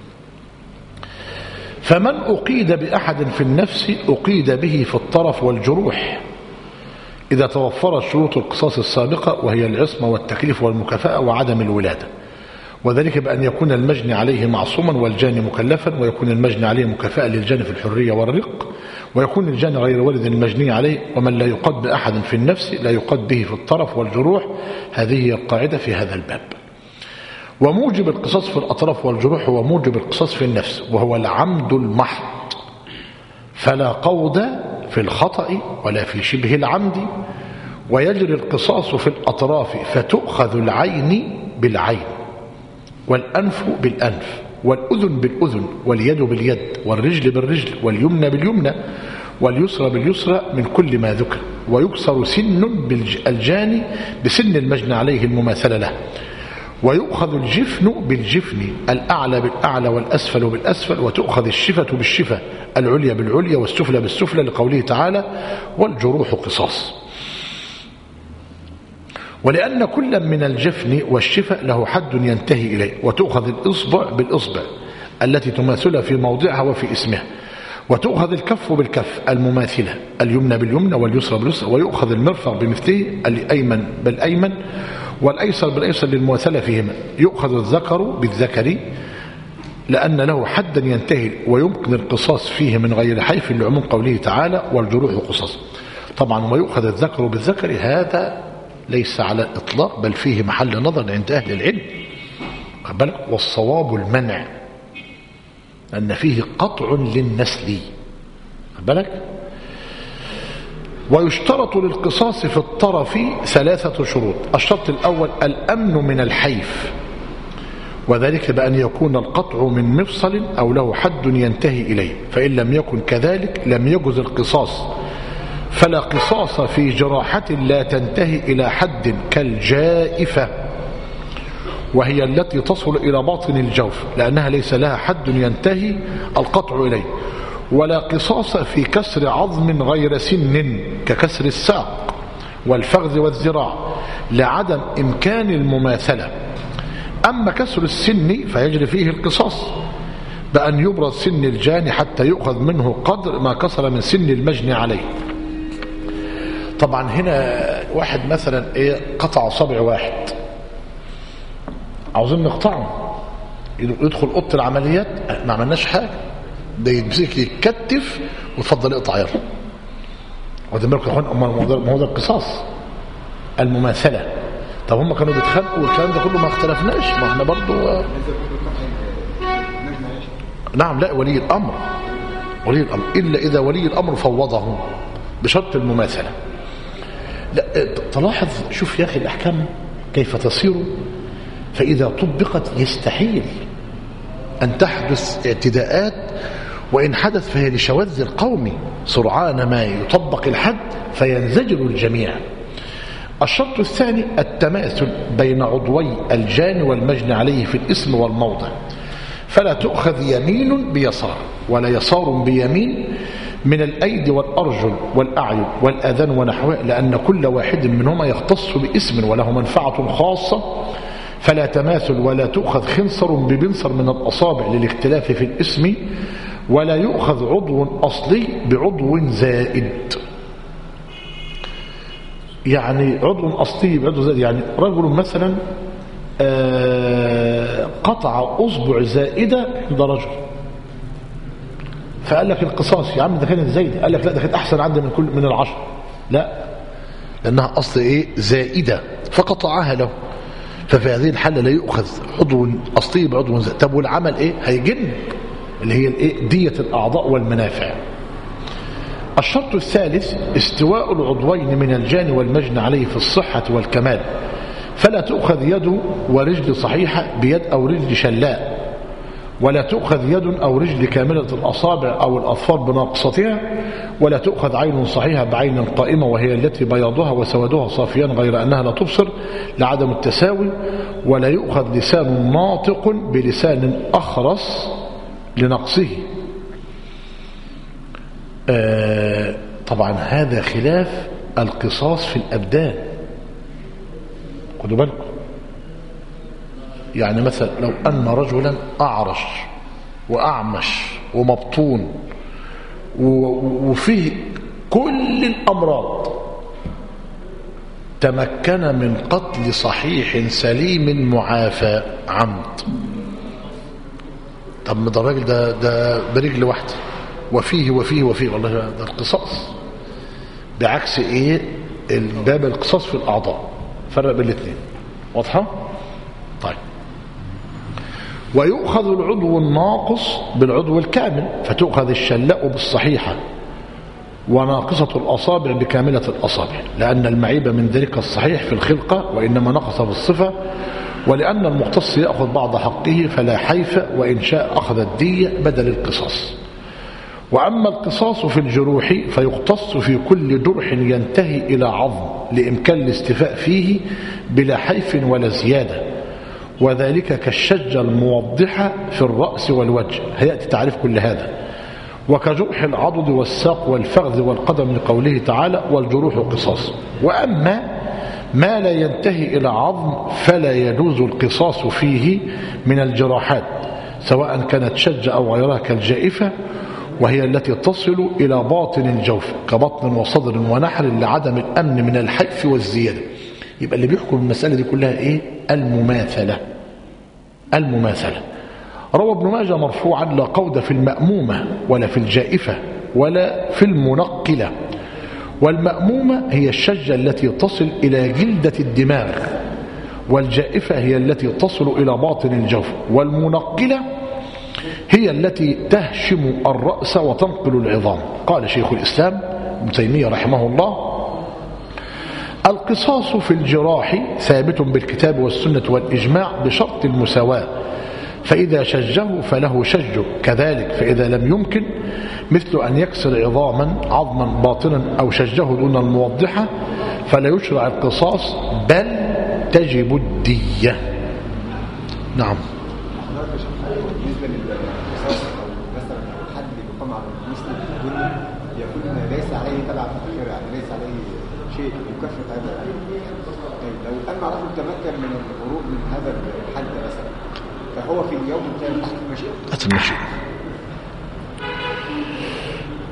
فمن أقيد بأحد في النفس أقيد به في الطرف والجروح إذا توفرت شروط القصاص السابقة، وهي العصمة والتكليف والمكافأة وعدم الولادة، وذلك بأن يكون المجني عليه معصوما والجاني مكلفا، ويكون المجني عليه مكافأة للجاني في الحرية والرق، ويكون الجاني غير والد المجني عليه. ومن لا يقاد بأحد في النفس لا يقاد به في الطرف والجروح. هذه هي القاعدة في هذا الباب. وموجب القصاص في الأطراف والجروح هو موجب القصاص في النفس، وهو العمد المحض، فلا قود في الخطأ ولا في شبه العمد. ويجري القصاص في الأطراف فتؤخذ العين بالعين والأنف بالأنف والأذن بالأذن واليد باليد والرجل بالرجل واليمنى باليمنى واليسرى باليسرى من كل ما ذكر. ويكسر سن بالجاني بسن المجني عليه المماثل له. ويؤخذ الجفن بالجفن، الأعلى بالأعلى والأسفل بالأسفل. وتؤخذ الشفة بالشفة، العليا بالعليا والسفلى بالسفلى، لقوله تعالى: والجروح قصاص. ولأن كل من الجفن والشفة له حد ينتهي إليه. وتؤخذ الإصبع بالإصبع التي تماثلها في موضعها وفي اسمها. وتؤخذ الكف بالكف المماثلة، اليمنى باليمنى واليسرى باليسرى. ويؤخذ المرفق بمثله، الأيمن بالأيمن والأيسر بالأيسر للمماثلة فيهما. يؤخذ الذكر بالذكر لأن له حدا ينتهي، ويمكن القصاص فيه من غير حيف لعموم قوله تعالى: والجروح قصاص. طبعا ويؤخذ الذكر بالذكر هذا ليس على الإطلاق، بل فيه محل نظر عند أهل العلم. والصواب المنع، أن فيه قطع للنسل. بالك. ويشترط للقصاص في الطرف ثلاثة شروط. الشرط الأول الأمن من الحيف، وذلك بأن يكون القطع من مفصل أو له حد ينتهي إليه، فإن لم يكن كذلك لم يجز القصاص. فلا قصاص في جراحة لا تنتهي إلى حد كالجائفة، وهي التي تصل إلى باطن الجوف، لأنها ليس لها حد ينتهي القطع إليه. ولا قصاص في كسر عظم غير سن ككسر الساق والفخذ والذراع لعدم إمكان المماثلة. أما كسر السن فيجري فيه القصاص بأن يبرز سن الجاني حتى يؤخذ منه قدر ما كسر من سن المجني عليه. طبعا هنا واحد مثلا ايه قطع صبع واحد، عاوزين نقطعه، يدخل اوضه العمليات، ما عملناش حاجه، ده يمسك يتكتف وتفضل اقطع يلا. واخدين بالكم يا اخوان؟ ما هو ده القصاص المماثله. طب هم كانوا بيتخانقوا والكلام ده كله ما اختلفناش، ما احنا برضو نعم. لا ولي الامر ولي الامر الا اذا ولي الامر فوضه بشرط المماثله. لا تلاحظ، شوف يا اخي الاحكام كيف تصير، فاذا طبقت يستحيل ان تحدث اعتداءات، وان حدث فهي لشواذ القوم سرعان ما يطبق الحد فينزجر الجميع. الشرط الثاني التماثل بين عضوي الجاني والمجني عليه في الاسم والموضع، فلا تؤخذ يمين بيسار ولا يسار بيمين من الأيدي والأرجل والأعين والأذان ونحوه، لأن كل واحد منهما يختص باسم وله منفعة خاصة، فلا تماثل ولا تؤخذ خنصر ببنصر من الأصابع للاختلاف في الاسم، ولا يؤخذ عضو أصلي بعضو زائد. يعني عضو أصلي بعضو زائد، يعني رجل مثلا قطع أصبع زائدة عند رجل، فقال لك القصاص يا عم ده كانت زايدة، قال لك لا ده كانت أحسن عندي من كل من العشر، لا لأنها أصل إيه زائدة فقطعها له، ففي هذه الحالة لا يؤخذ عضو أصلي بعضو زائد. طب والعمل إيه؟ هيجن اللي هي الإيه؟ دية الأعضاء والمنافع. الشرط الثالث استواء العضوين من الجاني والمجني عليه في الصحة والكمال، فلا تؤخذ يد ورجل صحيحة بيد أو رجل شلاء، ولا تؤخذ يد أو رجل كاملة الأصابع أو الأظفار بناقصتها، ولا تؤخذ عين صحيحة بعين قائمة وهي التي بياضها وسودها صافيان غير أنها لا تبصر لعدم التساوي، ولا يؤخذ لسان ناطق بلسان أخرس لنقصه. آه طبعا هذا خلاف القصاص في الأبدان، خدوا بالكم. يعني مثلا لو أن رجلا أعرج وأعمش ومبطون وفيه كل الأمراض تمكن من قتل صحيح سليم معافى عمد، طب ما ده الراجل ده ده برجل واحده وفيه وفيه وفيه، والله ده القصاص. بعكس ايه الباب القصاص في الأعضاء، فرق بين الاثنين، واضحه؟ طيب. ويؤخذ العضو الناقص بالعضو الكامل، فتؤخذ الشلاء بالصحيحة وناقصة الأصابع بكاملة الأصابع، لأن المعيب من ذلك الصحيح في الخلقة وإنما نقص في الصفة، ولأن المختص يأخذ بعض حقه فلا حيف، وإن شاء أخذ الدية بدل القصاص. وأما القصاص في الجروح فيقتص في كل جرح ينتهي إلى عظم لإمكان الاستيفاء فيه بلا حيف ولا زيادة، وذلك كالشجة الموضحة في الرأس والوجه، هيأتي تعريف كل هذا، وكجرح العضد والساق والفخذ والقدم لقوله تعالى والجروح قصاص. وأما ما لا ينتهي إلى عظم فلا يجوز القصاص فيه من الجراحات، سواء كانت شجة أو غيرها كالجائفة، وهي التي تصل إلى باطن الجوف كبطن وصدر ونحر لعدم الأمن من الحيف والزيادة. يبقى اللي بيحكم المسألة دي كلها إيه؟ المماثلة. المماثلة. روى ابن ماجه مرفوعا لا قود في المأمومة ولا في الجائفة ولا في المنقلة. والمأمومة هي الشجة التي تصل إلى جلدة الدماغ، والجائفة هي التي تصل إلى باطن الجوف، والمنقلة هي التي تهشم الرأس وتنقل العظام. قال شيخ الإسلام ابن تيمية رحمه الله: القصاص في الجراح ثابت بالكتاب والسنة والإجماع بشرط المساواة، فإذا شجه فله شجه، كذلك فإذا لم يمكن مثل أن يكسر عظاما عظما باطنا أو شجه دون الموضحة فلا يشرع القصاص بل تجب الدية. نعم. بالنسبة للقصاص أو مثلا حد يقام على المسلم في الدنيا يكون ليس عليه تبع في الآخرة، يعني ليس عليه شيء يكفر هذا. لو أن رجل تمكن من الهروب من هذا الحد مثلا، فهو في اليوم الثاني تحت المشيئة. تحت المشيئة.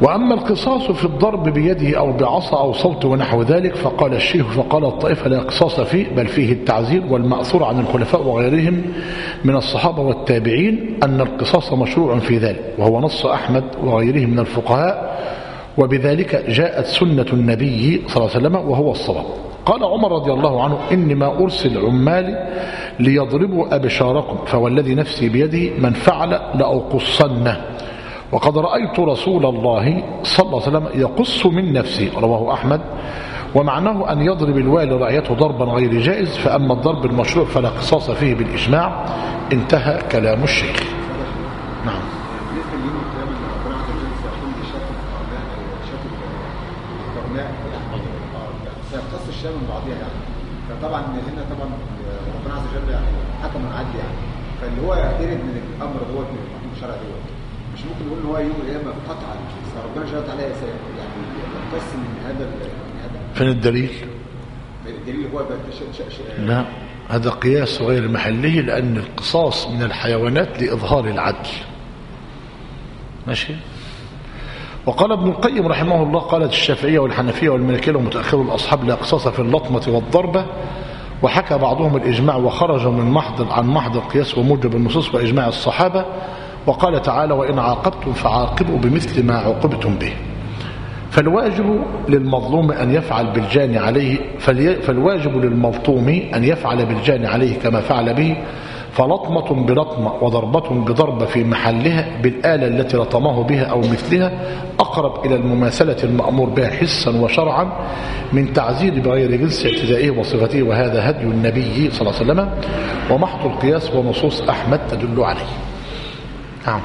وأما القصاص في الضرب بيده أو بعصا أو صوت ونحو ذلك فقال الشيخ فقال الطائفة لا قصاص فيه بل فيه التعزير، والمأثور عن الخلفاء وغيرهم من الصحابة والتابعين أن القصاص مشروع في ذلك، وهو نص أحمد وغيره من الفقهاء، وبذلك جاءت سنة النبي صلى الله عليه وسلم وهو الصواب. قال عمر رضي الله عنه إنما أرسل عمالي ليضربوا أبشاركم، فوالذي نفسي بيده من فعل لأقصنه، وقد رأيت رسول الله صلى الله عليه وسلم يقص من نفسه، رواه أحمد. ومعناه أن يضرب الوالي رعيته ضربا غير جائز، فأما الضرب المشروع فلا قصاص فيه بالإجماع. انتهى كلام الشيخ. نعم. بالنسبه ليوم القيامه ان ربنا عز وجل سيقول بشكل القرناء شكل القرناء يعني سيقتص الشام من بعضها يعني. فطبعا هنا طبعا ربنا عز وجل يعني حكم عدل يعني، فاللي هو يقترب من الامر دوت من الحكم الشرعي دوت مش ممكن نقول ان هو يوم القيامه قطعا ربنا جل وعلا يعني يقتص من هذا من هذا. فين الدليل؟ الدليل هو لا، هذا قياس غير محله، لأن القصاص من الحيوانات لإظهار العدل. ماشي. وقال ابن القيم رحمه الله قالت الشافعية والحنفية والمالكية ومتأخر الأصحاب لا قصاص في اللطمة والضربة، وحكى بعضهم الإجماع وخرج من محض عن محض القياس وموجب النصوص وإجماع الصحابة. وقال تعالى وإن عاقبتم فعاقبوا بمثل ما عوقبتم به. فالواجب للمظلوم أن يفعل بالجاني عليه فالواجب للمظلوم أن يفعل بالجاني عليه كما فعل به، فلطمة بلطمة وضربة بضربة في محلها بالآلة التي لطمه بها أو مثلها أقرب إلى المماثلة المأمور بها حسا وشرعا من تعزير بغير جنس اعتدائه وصفته، وهذا هدي النبي صلى الله عليه وسلم، ومحض القياس ونصوص أحمد تدل عليه. نعم.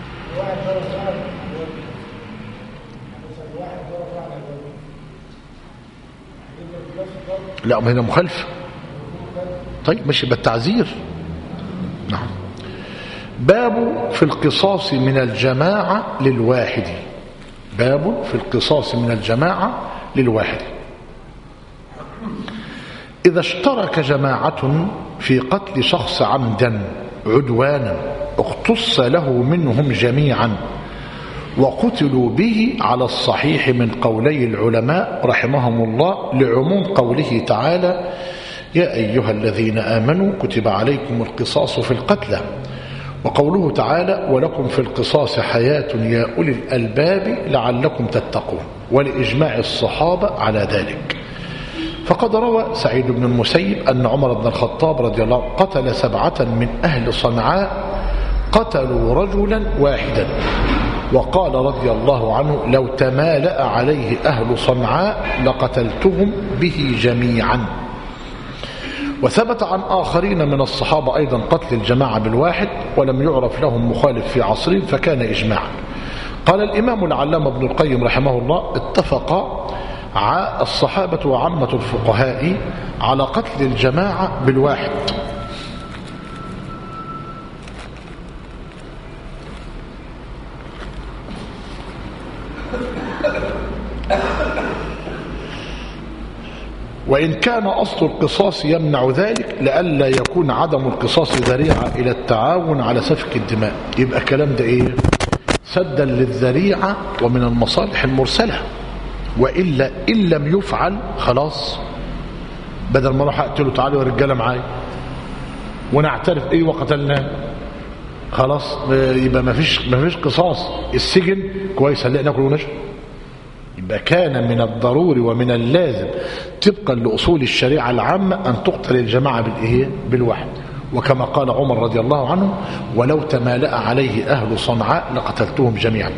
لا، ما هنا مخالفة. طيب ماشي بالتعزير. نعم. باب في القصاص من الجماعة للواحد. باب في القصاص من الجماعة للواحد. إذا اشترك جماعة في قتل شخص عمدا عدوانا اقتص له منهم جميعا وقتلوا به على الصحيح من قولي العلماء رحمهم الله لعموم قوله تعالى يا أيها الذين آمنوا كتب عليكم القصاص في القتلى، وقوله تعالى ولكم في القصاص حياة يا أولي الألباب لعلكم تتقون، ولإجماع الصحابة على ذلك. فقد روى سعيد بن المسيب أن عمر بن الخطاب رضي الله عنه قتل سبعة من أهل صنعاء قتلوا رجلا واحدا، وقال رضي الله عنه لو تمالأ عليه أهل صنعاء لقتلتهم به جميعا. وثبت عن آخرين من الصحابة أيضا قتل الجماعة بالواحد، ولم يعرف لهم مخالف في عصرهم فكان إجماعا. قال الإمام العلامة ابن القيم رحمه الله اتفق الصحابة وعامة الفقهاء على قتل الجماعة بالواحد. وإن كان أصل القصاص يمنع ذلك لئلا يكون عدم القصاص ذريعة إلى التعاون على سفك الدماء. يبقى كلام ده إيه؟ سدا للذريعة ومن المصالح المرسلة، وإلا إن لم يفعل خلاص بدل ما اروح اقتله تعالوا يا رجاله معايا ونعترف ايه وقتلناه خلاص يبقى ما فيش ما فيش قصاص. السجن كويس هنلاقي ناكل ونشرب. يبقى كان من الضروري ومن اللازم طبقا لأصول الشريعة العامة أن تقتل الجماعة بالإيه؟ بالواحد. وكما قال عمر رضي الله عنه ولو تمالأ عليه أهل صنعاء لقتلتهم جميعا.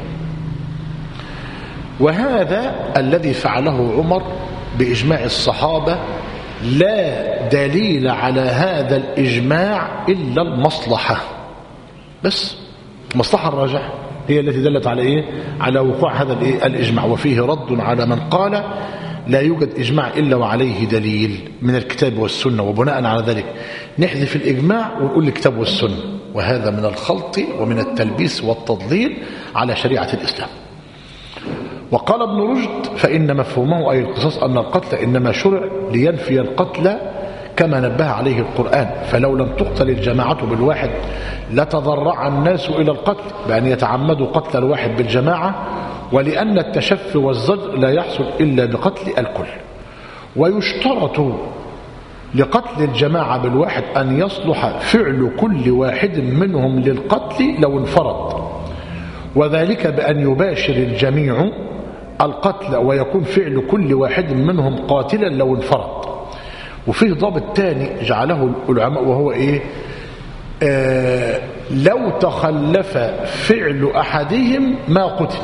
وهذا الذي فعله عمر بإجماع الصحابة لا دليل على هذا الإجماع إلا المصلحة بس. المصلحة الراجحة هي التي دلت على إيه؟ على وقوع هذا الإيه؟ الإجماع. وفيه رد على من قال لا يوجد إجماع إلا وعليه دليل من الكتاب والسنة، وبناء على ذلك نحذف الإجماع ونقول الكتاب والسنة، وهذا من الخلط ومن التلبيس والتضليل على شريعة الإسلام. وقال ابن رشد فإن مفهومه أي القصاص أن القتل إنما شرع لينفي القتل كما نبه عليه القرآن، فلو لم تقتل الجماعة بالواحد لتضرع الناس إلى القتل بأن يتعمدوا قتل الواحد بالجماعة ولأن التشفي والزجر لا يحصل إلا بقتل الكل. ويشترط لقتل الجماعة بالواحد أن يصلح فعل كل واحد منهم للقتل لو انفرد، وذلك بأن يباشر الجميع القتل ويكون فعل كل واحد منهم قاتلا لو انفرد. وفيه ضابط تاني جعله العلماء وهو إيه؟ آه لو تخلف فعل أحدهم ما قتل.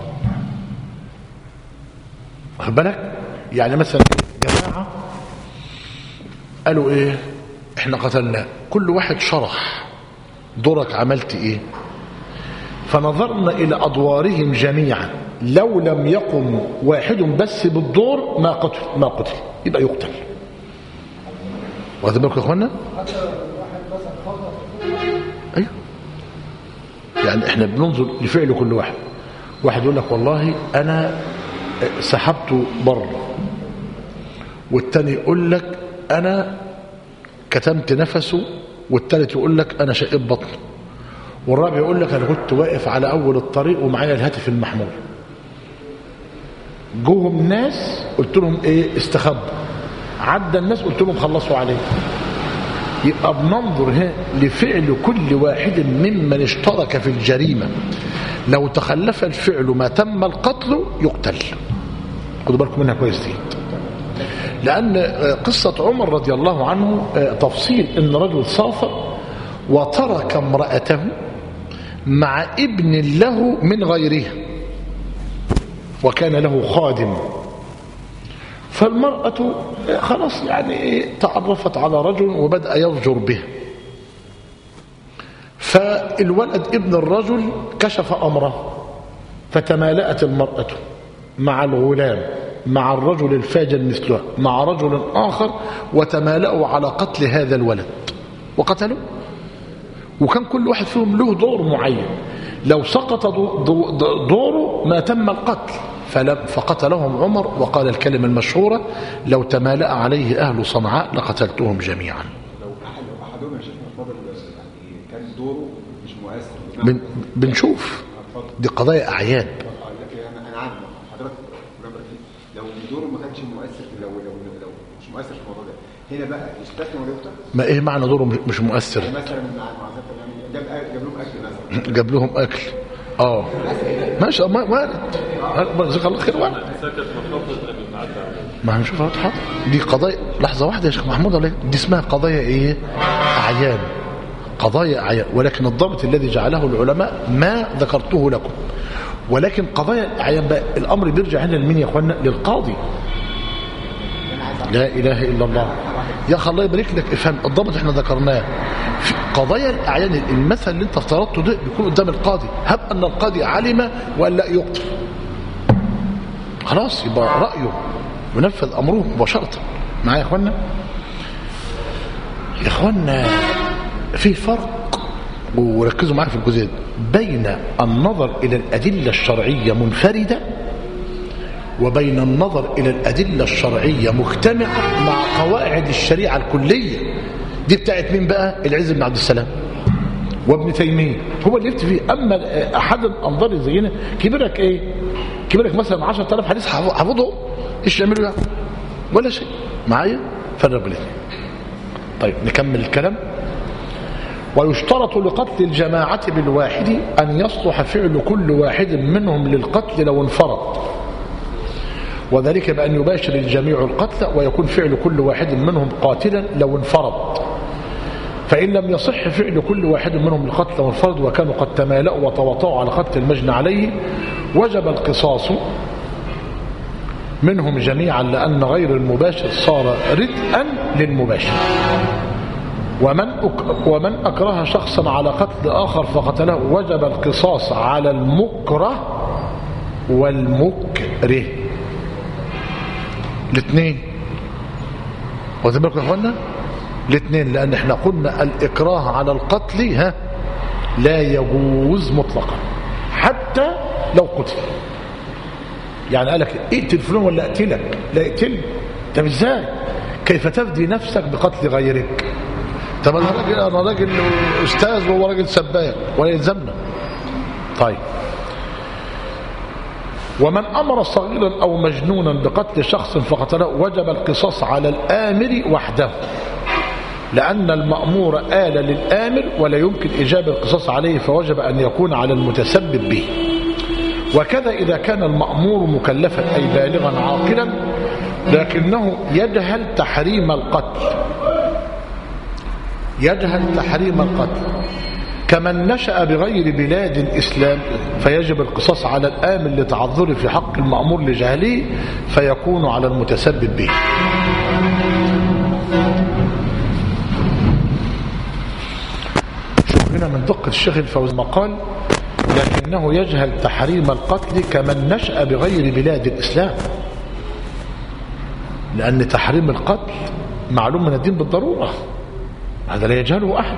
واخد بالك؟ يعني مثلا جماعة قالوا ايه احنا قتلنا، كل واحد شرح دورك عملت ايه، فنظرنا الى ادوارهم جميعا، لو لم يقم واحد بس بالدور ما قتل ما قتل يبقى يقتل. واخد بالكم يا اخوانا؟ ايوه، يعني احنا بننظر لفعل كل واحد. واحد يقول لك والله انا سحبته بره، والتاني يقول لك انا كتمت نفسه، والتالت يقول لك انا شقيت بطنه، والرابع يقول لك انا كنت واقف على اول الطريق ومعايا الهاتف المحمول. جوهم ناس قلت لهم ايه استخبوا، عدى الناس قلت لهم خلصوا عليه. يبقى بننظر هنا لفعل كل واحد ممن اشترك في الجريمه، لو تخلف الفعل ما تم القتل يقتل. خدوا بالكم منها كويس دي، لأن قصة عمر رضي الله عنه تفصيل إن رجل سافر وترك امرأته مع ابن له من غيره، وكان له خادم، فالمرأة خلاص يعني تعرفت على رجل وبدأ يضجر به، فالولد ابن الرجل كشف أمره، فتمالأت المرأة مع الغلام مع الرجل الفاجر مثله مع رجل آخر، وتمالأوا على قتل هذا الولد وقتلوا. وكان كل واحد فيهم له دور معين، لو سقط دوره ما تم القتل، فقتلهم عمر وقال الكلمة المشهورة لو تمالأ عليه أهل صنعاء لقتلتهم جميعا. لو أحدهم يا شيخ فاضل يعني كان دوره مش مؤثر بن بنشوف دي قضايا أعيان. أنا عارف حضرتك لو دوره ما كانش مؤثر، لو لو لو مش مؤثر في الموضوع ده، هنا بقى يستثنى ولا يقتل؟ ما ايه معنى دوره مش مؤثر؟ يعني مثلا مع جاب جاب لهم اكل مثلا، جاب لهم اكل اه ماشي وارد، جزاك الله خير، وارد. ما هنشوفها واضحه دي قضايا. لحظه واحده يا شيخ محمود عليه، دي اسمها قضايا ايه؟ اعيان، قضايا اعيان. ولكن الضابط الذي جعله العلماء ما ذكرته لكم. ولكن قضايا الاعيان بقى الامر بيرجع هنا لمين يا اخوانا؟ للقاضي. لا اله الا الله يا اخي الله يبارك لك. افهم الضابط احنا ذكرناه في قضايا الاعيان. المثل اللي انت افترضته ده بيكون قدام القاضي، هب ان القاضي علم ولا يقتل، خلاص يبقى رايه ونفذ امره مباشره. معايا يا اخوانا؟ يا اخوانا في فرق، وركزوا معايا في الجزئيه بين النظر الى الادله الشرعيه منفرده وبين النظر إلى الأدلة الشرعية مجتمعة مع قواعد الشريعة الكلية. دي بتاعت مين بقى؟ العز بن عبد السلام وابن تيمية، هو اللي يفتي فيه. أما أحد الأنظار زينا كبيرك إيه؟ كبيرك مثلا عشرة آلاف حديث حافظهم، إيش يعملوا يعني؟ ولا شيء. معايا؟ فرق بالاثنين. طيب نكمل الكلام. ويشترط لقتل الجماعة بالواحد أن يصلح فعل كل واحد منهم للقتل لو انفرد، وذلك بأن يباشر الجميع القتل ويكون فعل كل واحد منهم قاتلا لو انفرد. فإن لم يصح فعل كل واحد منهم القتل لو انفرد وكانوا قد تمالأوا وتواطؤوا على قتل المجنى عليه، وجب القصاص منهم جميعا، لأن غير المباشر صار ردءا للمباشر. ومن ومن أكره شخصا على قتل آخر فقتله وجب القصاص على المكره والمكره، الاثنين. واخدين بالكم يا اخوانا؟ الاثنين، لان احنا قلنا الاكراه على القتل ها لا يجوز مطلقا حتى لو قتل. يعني قالك اقتل فلان ولا اقتلك؟ لا اقتل. طب ازاي؟ كيف تفدي نفسك بقتل غيرك؟ طب انا راجل انا راجل استاذ وهو راجل سباك ولا يلزمنا. طيب ومن أمر صغيرا أو مجنونا بقتل شخص فقتله وجب القصاص على الآمر وحده، لأن المأمور آل للآمر ولا يمكن إيجاب القصاص عليه، فوجب أن يكون على المتسبب به. وكذا إذا كان المأمور مكلفا أي بالغا عاقلا لكنه يجهل تحريم القتل، يجهل تحريم القتل كمن نشأ بغير بلاد الإسلام، فيجب القصاص على الآمر لتعذره في حق المأمور لجهله، فيكون على المتسبب به. شوف هنا من دقة الشيخ الفوزي قال لكنه يجهل تحريم القتل كمن نشأ بغير بلاد الإسلام، لأن تحريم القتل معلوم من الدين بالضرورة، هذا لا يجهله أحد.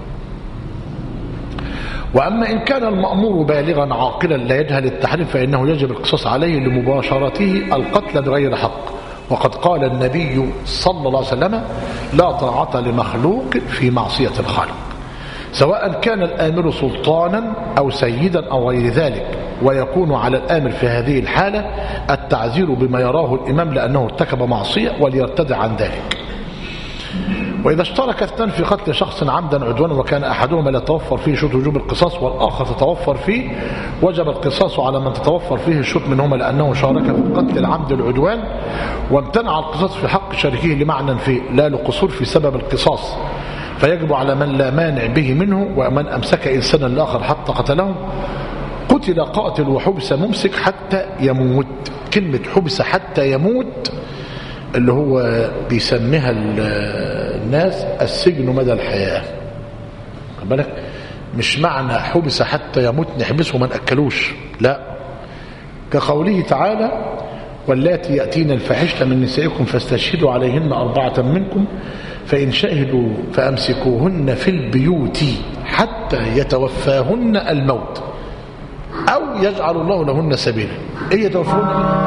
وأما إن كان المأمور بالغا عاقلا لا يجهل التحريم فإنه يجب القصاص عليه لمباشرته القتل بغير حق، وقد قال النبي صلى الله عليه وسلم لا طاعة لمخلوق في معصية الخالق، سواء كان الآمر سلطانا أو سيدا أو غير ذلك. ويكون على الآمر في هذه الحالة التعزير بما يراه الإمام لأنه ارتكب معصية وليرتدع عن ذلك. وإذا اشترك اثنان في قتل شخص عمدا عدوانا وكان أحدهما لا يتوفر فيه شروط وجوب القصاص والآخر تتوفر فيه، وجب القصاص على من تتوفر فيه الشروط منهما لأنه شارك في قتل العمد العدوان، وامتنع القصاص في حق شريكه لمعنى فيه لا لقصور في سبب القصاص، فيجب على من لا مانع به منه. ومن أمسك إنسانا الآخر حتى قتله قتل قاتل وحبس ممسك حتى يموت. كلمة حبس حتى يموت اللي هو بيسميها الناس السجن مدى الحياة، خد بالك، مش معنى حبس حتى يموت نحبسه ما نأكلوش، لا، كقوله تعالى واللاتي يأتين الفاحشة من نسائكم فاستشهدوا عليهن أربعة منكم فإن شهدوا فأمسكوهن في البيوت حتى يتوفاهن الموت أو يجعل الله لهن سبيلا. إيه يتوفاهن؟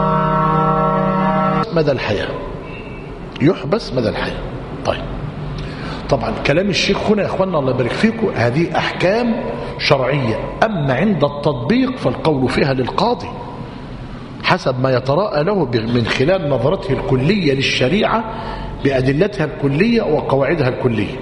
مدى الحياة، يحبس مدى الحياة. طيب طبعا كلام الشيخ هنا يا اخوانا الله يبارك فيكم هذه احكام شرعية، اما عند التطبيق فالقول فيها للقاضي حسب ما يتراءى له من خلال نظرته الكلية للشريعة بأدلتها الكلية وقواعدها الكلية.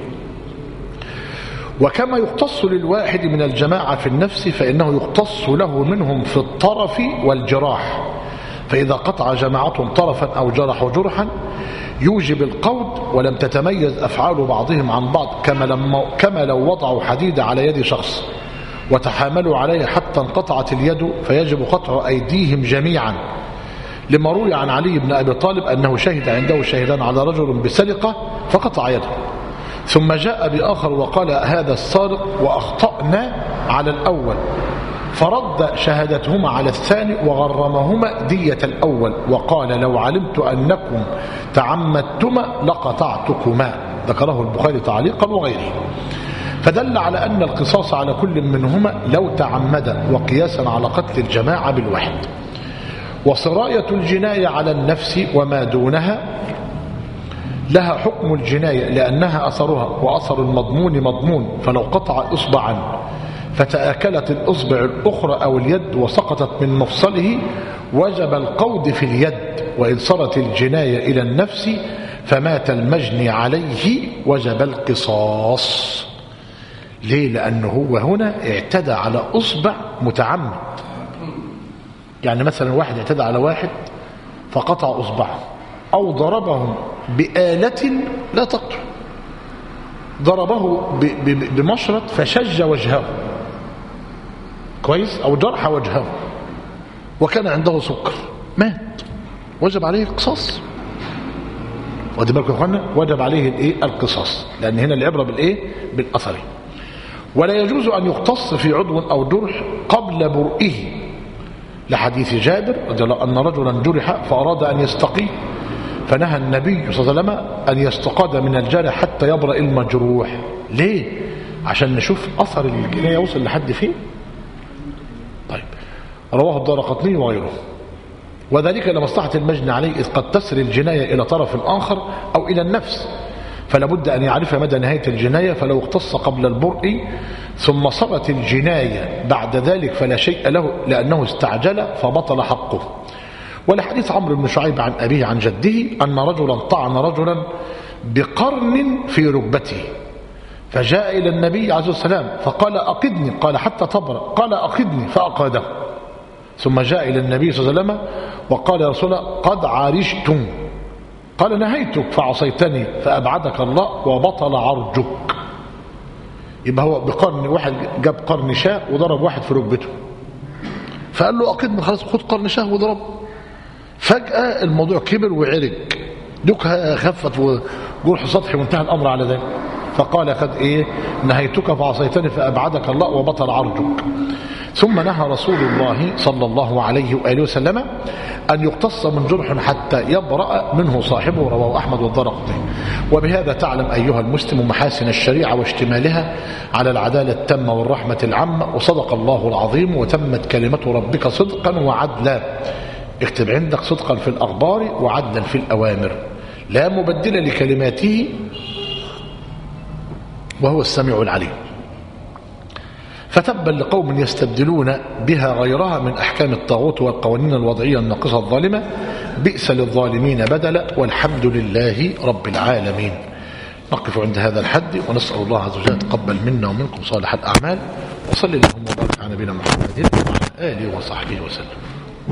وكما يقتص للواحد من الجماعة في النفس فإنه يقتص له منهم في الطرف والجراح، فإذا قطع جماعة طرفا أو جرح جرحا يوجب القود ولم تتميز أفعال بعضهم عن بعض، كما, لما كما لو وضعوا حديد على يد شخص وتحاملوا عليه حتى انقطعت اليد فيجب قطع أيديهم جميعا، لما روي عن علي بن أبي طالب أنه شهد عنده شهدان على رجل بسرقة فقطع يده، ثم جاء بآخر وقال هذا السارق وأخطأنا على الأول، فرد شهادتهما على الثاني وغرمهما دية الأول وقال لو علمت أنكم تعمدتما لقطعتكما، ذكره البخاري تعليقا وغيره. فدل على أن القصاص على كل منهما لو تعمد، وقياسا على قتل الجماعة بالواحد. وسراية الجناية على النفس وما دونها لها حكم الجناية لأنها أثرها، وأثر المضمون مضمون، فلو قطع إصبعا فتآكلت الإصبع الأخرى أو اليد وسقطت من مفصله وجب القود في اليد، وإن صارت الجناية إلى النفس فمات المجني عليه وجب القصاص. ليه؟ لأنه هو هنا اعتدى على أصبع متعمد، يعني مثلا واحد اعتدى على واحد فقطع أصبعه أو ضربه بآلة لا تقطع، ضربه بمشرط فشج وجهه كويس أو جرح وجهه وكان عنده سكر مات، وجب عليه القصاص. ودي بالكم يا اخوانا وجب عليه الايه القصاص، لأن هنا العبرة بالايه بالأثر. ولا يجوز أن يقتص في عضو أو جرح قبل برئه، لحديث جابر رضي الله عنه أن رجلا جرح فأراد أن يستقي فنهى النبي صلى الله عليه وسلم أن يستقاد من الجرح حتى يبرأ المجروح. ليه؟ عشان نشوف أثر الجناية يوصل لحد فين. طيب رواه الدارقطني وغيره. وذلك لمصلحة المجني عليه إذ قد تسري الجناية إلى طرف آخر أو إلى النفس، فلا بد أن يعرف مدى نهاية الجناية، فلو اقتص قبل البرء ثم صارت الجناية بعد ذلك فلا شيء له لأنه استعجل فبطل حقه. ولحديث عمرو بن شعيب عن أبيه عن جده أن رجلا طعن رجلا بقرن في ركبته فجاء إلى النبي عليه الصلاة والسلام فقال أقدني، قال حتى تبرأ، قال أقدني فأقاده. ثم جاء إلى النبي صلى الله عليه وسلم وقال يا رسول الله قد عرجتم، قال نهيتك فعصيتني فأبعدك الله وبطل عرجك. يبقى هو بقرن، واحد جاب قرن شاه وضرب واحد في ركبته فقال له أقدني، خلاص خد قرن شاه وضرب. فجأة الموضوع كبر وعرج، دكها خفت وجرح سطحي وانتهى الأمر على ذلك. فقال قد إيه نهيتك فعصيتني فأبعدك الله وبطل عرجك. ثم نهى رسول الله صلى الله عليه وآله وسلم أن يقتص من جرح حتى يبرأ منه صاحبه، رواه أحمد والدارقطني. وبهذا تعلم أيها المسلم محاسن الشريعة واشتمالها على العدالة التامة والرحمة العامة. وصدق الله العظيم وتمت كلمة ربك صدقا وعدلا. اكتب عندك صدقا في الأخبار وعدلا في الأوامر، لا مبدل لكلماته وهو السميع العليم. فتبا لقوم يستبدلون بها غيرها من أحكام الطاغوت والقوانين الوضعية الناقصة الظالمة، بئس للظالمين بدلا، والحمد لله رب العالمين. نقف عند هذا الحد ونسأل الله عز وجل يتقبل منا ومنكم صالح الأعمال. وصلى اللهم وبارك على نبينا محمد وعلى آله وصحبه وسلم.